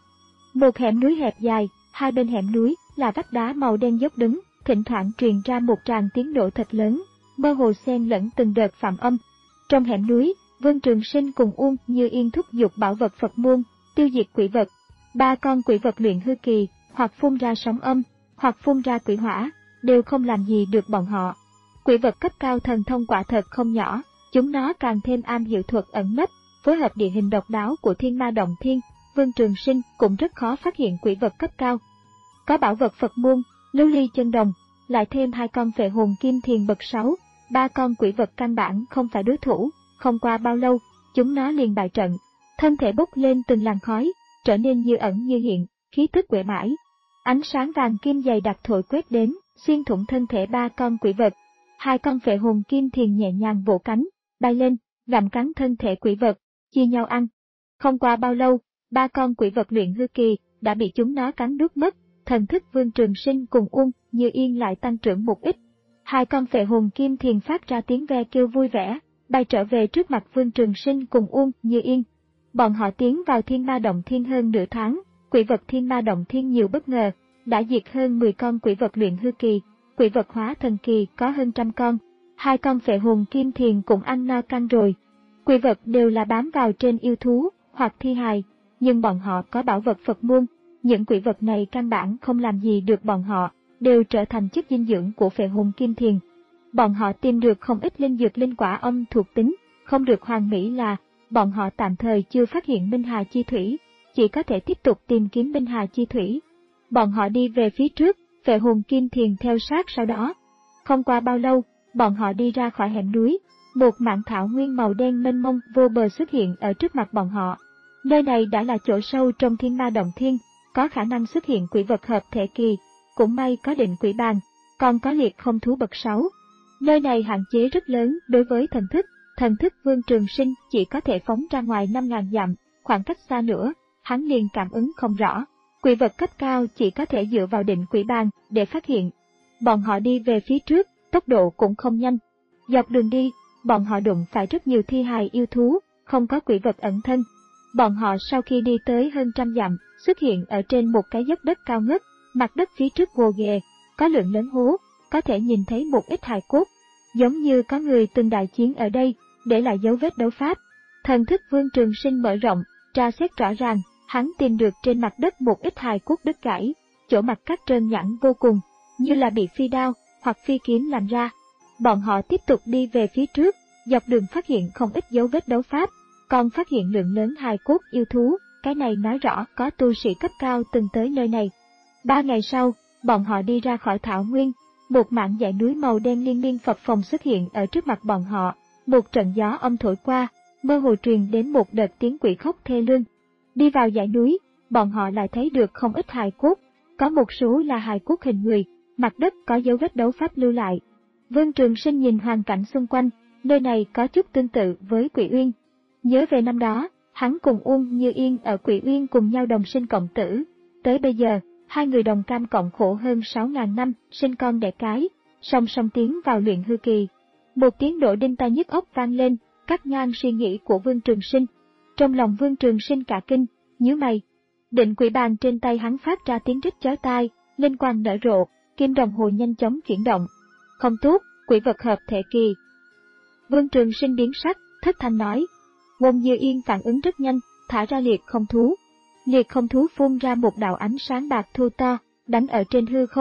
Một hẻm núi hẹp dài, hai bên hẻm núi là vách đá màu đen dốc đứng, thỉnh thoảng truyền ra một tràng tiếng nổ thật lớn, mơ hồ xen lẫn từng đợt phạm âm. Trong hẻm núi, Vương Trường Sinh cùng Uông Như Yên thúc giục bảo vật Phật môn, tiêu diệt quỷ vật. Ba con quỷ vật luyện hư kỳ, hoặc phun ra sóng âm, hoặc phun ra quỷ hỏa, đều không làm gì được bọn họ. Quỷ vật cấp cao thần thông quả thật không nhỏ, chúng nó càng thêm am hiểu thuật ẩn nấp, phối hợp địa hình độc đáo của Thiên Ma Động Thiên, Vương Trường Sinh cũng rất khó phát hiện quỷ vật cấp cao. Có bảo vật Phật môn, lưu ly chân đồng, lại thêm hai con phệ hồn kim thiền bậc sáu, ba con quỷ vật căn bản không phải đối thủ, không qua bao lâu, chúng nó liền bại trận, thân thể bốc lên từng làn khói, trở nên như ẩn như hiện, khí tức quệ mãi. Ánh sáng vàng kim dày đặc thổi quét đến, xuyên thủng thân thể ba con quỷ vật. Hai con phệ hồn kim thiền nhẹ nhàng vỗ cánh, bay lên, gặm cắn thân thể quỷ vật, chia nhau ăn. Không qua bao lâu, ba con quỷ vật luyện hư kỳ đã bị chúng nó cắn nuốt mất, thần thức Vương Trường Sinh cùng Uông Như Yên lại tăng trưởng một ít. Hai con phệ hồn kim thiền phát ra tiếng ve kêu vui vẻ, bay trở về trước mặt Vương Trường Sinh cùng Uông Như Yên. Bọn họ tiến vào Thiên Ma Động Thiên hơn nửa tháng, quỷ vật Thiên Ma Động Thiên nhiều bất ngờ, đã diệt hơn mười con quỷ vật luyện hư kỳ, quỷ vật hóa thần kỳ có hơn trăm con, hai con phệ hồn kim thiền cũng ăn no căng rồi. Quỷ vật đều là bám vào trên yêu thú hoặc thi hài, nhưng bọn họ có bảo vật Phật môn, những quỷ vật này căn bản không làm gì được bọn họ, đều trở thành chất dinh dưỡng của phệ hồn kim thiền. Bọn họ tìm được không ít linh dược linh quả âm thuộc tính, không được hoàn mỹ là bọn họ tạm thời chưa phát hiện Minh Hà Chi Thủy, chỉ có thể tiếp tục tìm kiếm Minh Hà Chi Thủy. Bọn họ đi về phía trước, phệ hồn kim thiền theo sát sau đó. Không qua bao lâu, bọn họ đi ra khỏi hẻm núi, một mảng thảo nguyên màu đen mênh mông vô bờ xuất hiện ở trước mặt bọn họ. Nơi này đã là chỗ sâu trong Thiên Ma Động Thiên, có khả năng xuất hiện quỷ vật hợp thể kỳ, cũng may có định quỷ bàn, còn có liệt không thú bậc sáu. Nơi này hạn chế rất lớn đối với thần thức, thần thức Vương Trường Sinh chỉ có thể phóng ra ngoài năm nghìn dặm, khoảng cách xa nữa, hắn liền cảm ứng không rõ. Quỷ vật cấp cao chỉ có thể dựa vào định quỷ bàn để phát hiện. Bọn họ đi về phía trước, tốc độ cũng không nhanh. Dọc đường đi, bọn họ đụng phải rất nhiều thi hài yêu thú, không có quỷ vật ẩn thân. Bọn họ sau khi đi tới hơn trăm dặm, xuất hiện ở trên một cái dốc đất cao ngất, mặt đất phía trước gồ ghề, có lượng lớn hố, có thể nhìn thấy một ít hài cốt, giống như có người từng đại chiến ở đây, để lại dấu vết đấu pháp. Thần thức Vương Trường Sinh mở rộng, tra xét rõ ràng, hắn tìm được trên mặt đất một ít hài cốt đứt gãy, chỗ mặt cắt trơn nhẵn vô cùng, như là bị phi đao hoặc phi kiếm làm ra. Bọn họ tiếp tục đi về phía trước, dọc đường phát hiện không ít dấu vết đấu pháp, còn phát hiện lượng lớn hài cốt yêu thú, cái này nói rõ có tu sĩ cấp cao từng tới nơi này. Ba ngày sau, bọn họ đi ra khỏi thảo nguyên, một mảng dãy núi màu đen liên miên phập phồng xuất hiện ở trước mặt bọn họ, một trận gió âm thổi qua, mơ hồ truyền đến một đợt tiếng quỷ khóc thê lương. Đi vào dãy núi, bọn họ lại thấy được không ít hài cốt, có một số là hài cốt hình người, mặt đất có dấu vết đấu pháp lưu lại. Vương Trường Sinh nhìn hoàn cảnh xung quanh, nơi này có chút tương tự với Quỷ Uyên. Nhớ về năm đó, hắn cùng Uông Như Yên ở Quỷ Uyên cùng nhau đồng sinh cộng tử, tới bây giờ, hai người đồng cam cộng khổ hơn sáu nghìn năm, sinh con đẻ cái, song song tiến vào luyện hư kỳ. Một tiếng nổ đinh tai nhức óc vang lên, cắt ngang suy nghĩ của Vương Trường Sinh. Trong lòng Vương Trường Sinh cả kinh, nhíu mày. Định quỷ bàn trên tay hắn phát ra tiếng rít chói tai, linh quang nở rộ, kim đồng hồ nhanh chóng chuyển động. Không tốt, quỷ vật hợp thể kỳ. Vương Trường Sinh biến sắc, thất thanh nói. Uông Như Yên phản ứng rất nhanh, thả ra liệt không thú. Liệt không thú phun ra một đạo ánh sáng bạc thô to, đánh ở trên hư không,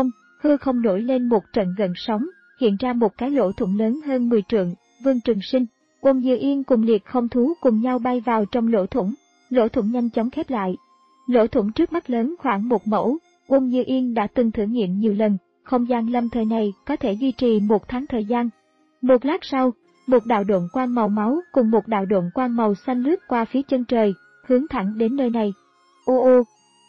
hư không nổi lên một trận gợn sóng, hiện ra một cái lỗ thủng lớn hơn mười trượng. Vương Trường Sinh, Uông Như Yên cùng Liệt Không Thú cùng nhau bay vào trong lỗ thủng, lỗ thủng nhanh chóng khép lại. Lỗ thủng trước mắt lớn khoảng một mẫu, Uông Như Yên đã từng thử nghiệm nhiều lần, không gian lâm thời này có thể duy trì một tháng thời gian. Một lát sau, một đạo độn quang màu máu cùng một đạo độn quang màu xanh lướt qua phía chân trời, hướng thẳng đến nơi này. Ô ô!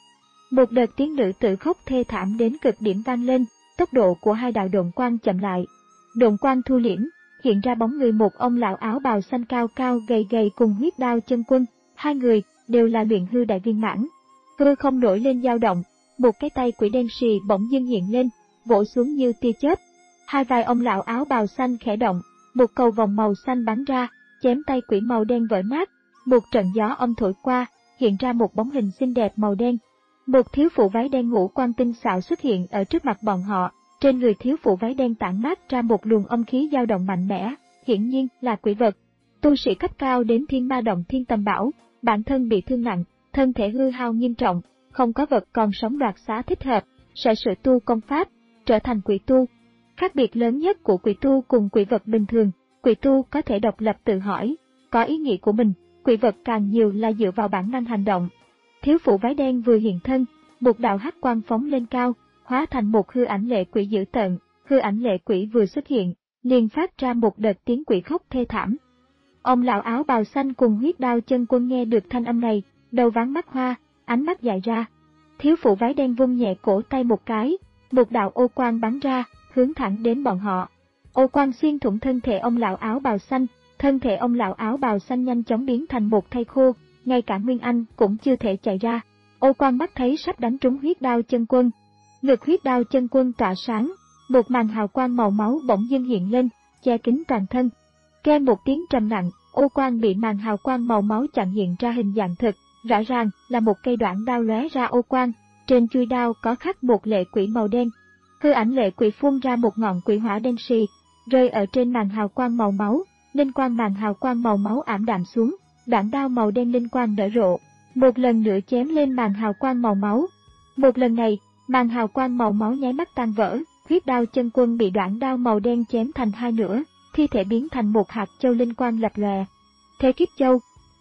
Một đợt tiếng nữ tử khóc thê thảm đến cực điểm vang lên, tốc độ của hai đạo độn quang chậm lại. Độn quang thu liễm, hiện ra bóng người một ông lão áo bào xanh cao cao gầy gầy cùng huyết đao chân quân, hai người đều là luyện hư đại viên mãn. Hư không nổi lên dao động, một cái tay quỷ đen xì bỗng dưng hiện lên, vỗ xuống như tia chớp. Hai vai ông lão áo bào xanh khẽ động, một cầu vòng màu xanh bắn ra, chém tay quỷ màu đen vỡ nát. Một trận gió âm thổi qua, hiện ra một bóng hình xinh đẹp màu đen. Một thiếu phụ váy đen ngũ quan tinh xảo xuất hiện ở trước mặt bọn họ, trên người thiếu phụ váy đen tản mát ra một luồng âm khí dao động mạnh mẽ, hiển nhiên là quỷ vật. Tu sĩ cấp cao đến Thiên Ma Động Thiên Tầm Bảo, bản thân bị thương nặng, thân thể hư hao nghiêm trọng, không có vật còn sống đoạt xá thích hợp, sẽ sửa tu công pháp, trở thành quỷ tu. Khác biệt lớn nhất của quỷ tu cùng quỷ vật bình thường, quỷ tu có thể độc lập tự hỏi, có ý nghĩ của mình, quỷ vật càng nhiều là dựa vào bản năng hành động. Thiếu phụ váy đen vừa hiện thân, một đạo hắc quang phóng lên cao, hóa thành một hư ảnh lệ quỷ dữ tợn, hư ảnh lệ quỷ vừa xuất hiện, liền phát ra một đợt tiếng quỷ khóc thê thảm. Ông lão áo bào xanh cùng huyết đao chân quân nghe được thanh âm này, đầu váng mắt hoa, ánh mắt dại ra. Thiếu phụ váy đen vung nhẹ cổ tay một cái, một đạo ô quang bắn ra, hướng thẳng đến bọn họ. Ô quang xuyên thủng thân thể ông lão áo bào xanh, thân thể ông lão áo bào xanh nhanh chóng biến thành một thây khô, ngay cả Nguyên Anh cũng chưa thể chạy ra. Ô quang mắt thấy sắp đánh trúng huyết đao chân quân. Ngực huyết đao chân quân tỏa sáng, một màn hào quang màu máu bỗng dưng hiện lên, che kín toàn thân. Kêu một tiếng trầm nặng, ô quang bị màn hào quang màu máu chặn hiện ra hình dạng thực, rõ ràng là một cây đoạn đao lóe ra ô quang, trên chuôi đao có khắc một lệ quỷ màu đen. Hư ảnh lệ quỷ phun ra một ngọn quỷ hỏa đen xì, rơi ở trên màn hào quang màu máu, linh quang màn hào quang màu máu ảm đạm xuống, đoạn đao màu đen linh quang nở rộ, một lần nữa chém lên màn hào quang màu máu. Một lần này, màn hào quang màu máu nháy mắt tan vỡ, huyết đao chân quân bị đoạn đao màu đen chém thành hai nửa, thi thể biến thành một hạt châu linh quang lập lòe. Thế kiếp châu.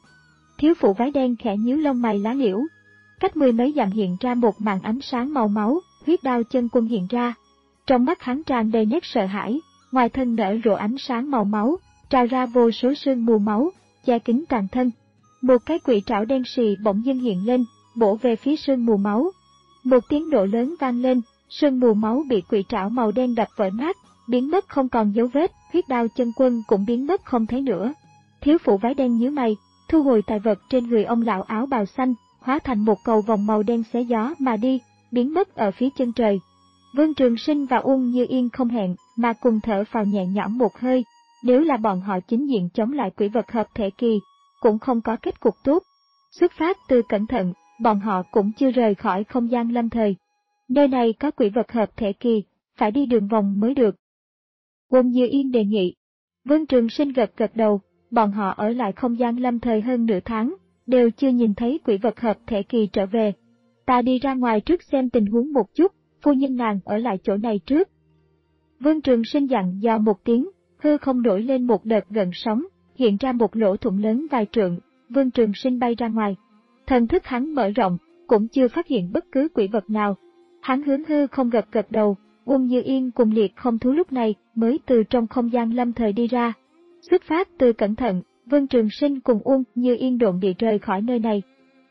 Thiếu phụ váy đen khẽ nhíu lông mày lá liễu. Cách mười mấy dặm hiện ra một màn ánh sáng màu máu, huyết đao chân quân hiện ra. Trong mắt hắn tràn đầy nét sợ hãi, ngoài thân nở rộ ánh sáng màu máu, trào ra vô số sương mù máu, che kín toàn thân. Một cái quỷ trảo đen xì bỗng dưng hiện lên, bổ về phía sương mù máu. Một tiếng nổ lớn vang lên, sương mù máu bị quỷ trảo màu đen đập vỡ nát, biến mất không còn dấu vết, huyết đao chân quân cũng biến mất không thấy nữa. Thiếu phụ váy đen nhíu mày, thu hồi tài vật trên người ông lão áo bào xanh, hóa thành một cầu vòng màu đen xé gió mà đi, biến mất ở phía chân trời. Vương Trường Sinh và Uông Như Yên không hẹn mà cùng thở phào nhẹ nhõm một hơi, nếu là bọn họ chính diện chống lại quỷ vật hợp thể kỳ, cũng không có kết cục tốt. Xuất phát từ cẩn thận, bọn họ cũng chưa rời khỏi không gian lâm thời. Nơi này có quỷ vật hợp thể kỳ, phải đi đường vòng mới được. Uông Như Yên đề nghị. Vương Trường Sinh gật gật đầu, bọn họ ở lại không gian lâm thời hơn nửa tháng, đều chưa nhìn thấy quỷ vật hợp thể kỳ trở về. Ta đi ra ngoài trước xem tình huống một chút, phu nhân nàng ở lại chỗ này trước. Vương Trường Sinh dặn dò một tiếng, hư không nổi lên một đợt gợn sóng, hiện ra một lỗ thủng lớn vài trượng, Vương Trường Sinh bay ra ngoài. Thần thức hắn mở rộng, cũng chưa phát hiện bất cứ quỷ vật nào. Hắn hướng hư không gật gật đầu, Uông Như Yên cùng Liệt Không Thú lúc này mới từ trong không gian lâm thời đi ra. Xuất phát từ cẩn thận, Vương Trường Sinh cùng Uông Như Yên độn địa rời khỏi nơi này.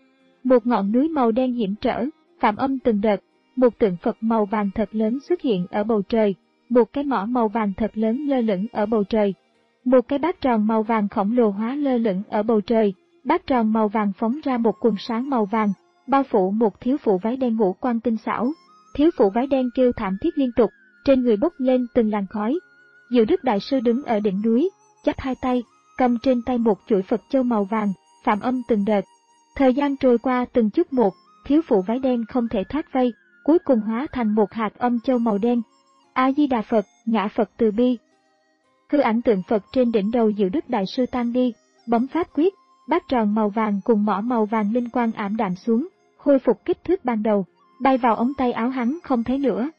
Một ngọn núi màu đen hiểm trở, phạm âm từng đợt, một tượng Phật màu vàng thật lớn xuất hiện ở bầu trời, một cái mỏ màu vàng thật lớn lơ lửng ở bầu trời. Một cái bát tròn màu vàng khổng lồ hóa lơ lửng ở bầu trời, bát tròn màu vàng phóng ra một quần sáng màu vàng, bao phủ một thiếu phụ váy đen ngũ quan tinh xảo. Thiếu phụ váy đen kêu thảm thiết liên tục, trên người bốc lên từng làn khói. Diệu Đức Đại Sư đứng ở đỉnh núi, chắp hai tay, cầm trên tay một chuỗi Phật châu màu vàng, phạm âm từng đợt. Thời gian trôi qua từng chút một, thiếu phụ váy đen không thể thoát vây, cuối cùng hóa thành một hạt âm châu màu đen. A Di Đà Phật, ngã Phật từ bi. Hư ảnh tượng Phật trên đỉnh đầu Diệu Đức Đại Sư tan đi, bấm pháp quyết, bát tròn màu vàng cùng mỏ màu vàng linh quang ảm đạm xuống, khôi phục kích thước ban đầu, bay vào ống tay áo hắn không thấy nữa.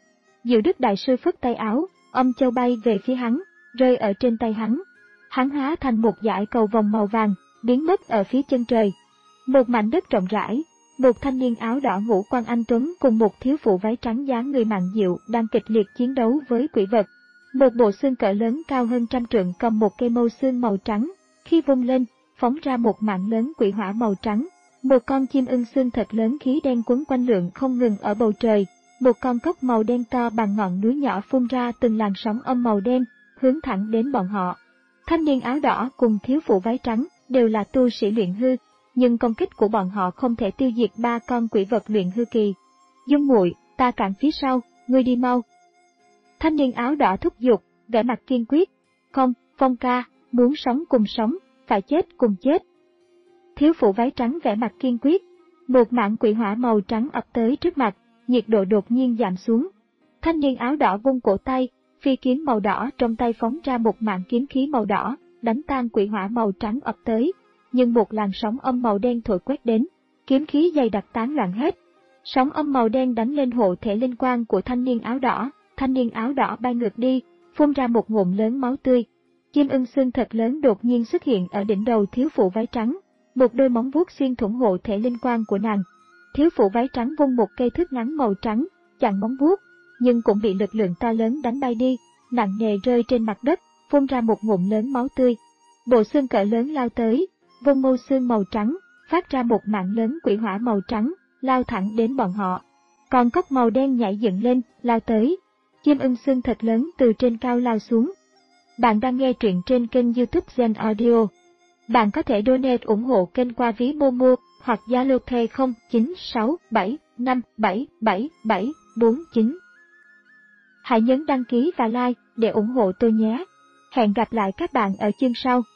Diệu Đức Đại Sư phất tay áo, âm châu bay về phía hắn, rơi ở trên tay hắn. Hắn hóa thành một dải cầu vồng màu vàng, biến mất ở phía chân trời. Một mảnh đất rộng rãi, một thanh niên áo đỏ ngũ quan anh tuấn cùng một thiếu phụ váy trắng dáng người mặn dịu đang kịch liệt chiến đấu với quỷ vật. Một bộ xương cỡ lớn cao hơn trăm trượng cầm một cây mâu xương màu trắng, khi vung lên, phóng ra một mạng lớn quỷ hỏa màu trắng. Một con chim ưng xương thật lớn khí đen quấn quanh lượn không ngừng ở bầu trời. Một con cốc màu đen to bằng ngọn núi nhỏ phun ra từng làn sóng âm màu đen, hướng thẳng đến bọn họ. Thanh niên áo đỏ cùng thiếu phụ váy trắng đều là tu sĩ luyện hư, nhưng công kích của bọn họ không thể tiêu diệt ba con quỷ vật luyện hư kỳ. Dung muội, ta cản phía sau, ngươi đi mau. Thanh niên áo đỏ thúc giục, vẻ mặt kiên quyết. Không, Phong ca, muốn sống cùng sống, phải chết cùng chết. Thiếu phụ váy trắng vẻ mặt kiên quyết. Một mảng quỷ hỏa màu trắng ập tới trước mặt, nhiệt độ đột nhiên giảm xuống. Thanh niên áo đỏ vung cổ tay, phi kiếm màu đỏ trong tay phóng ra một mảng kiếm khí màu đỏ, đánh tan quỷ hỏa màu trắng ập tới. Nhưng một làn sóng âm màu đen thổi quét đến, kiếm khí dày đặc tán loạn hết. Sóng âm màu đen đánh lên hộ thể linh quang của thanh niên áo đỏ, thanh niên áo đỏ bay ngược đi, phun ra một ngụm lớn máu tươi. Chim ưng xương thật lớn đột nhiên xuất hiện ở đỉnh đầu thiếu phụ váy trắng, một đôi móng vuốt xuyên thủng hộ thể linh quang của nàng. Thiếu phụ váy trắng vung một cây thước ngắn màu trắng, chặn móng vuốt, nhưng cũng bị lực lượng to lớn đánh bay đi, nặng nề rơi trên mặt đất, phun ra một ngụm lớn máu tươi. Bộ xương cỡ lớn lao tới, vung mâu xương màu trắng, phát ra một mạng lớn quỷ hỏa màu trắng, lao thẳng đến bọn họ. Còn cốc màu đen nhảy dựng lên, lao tới. Chim ưng xương thật lớn từ trên cao lao xuống. Bạn đang nghe truyện trên kênh YouTube Gen Audio. Bạn có thể donate ủng hộ kênh qua ví Momo hoặc Zalo Pay không chín sáu bảy năm bảy bảy bảy bốn chín. Hãy nhấn đăng ký và like để ủng hộ tôi nhé. Hẹn gặp lại các bạn ở chương sau.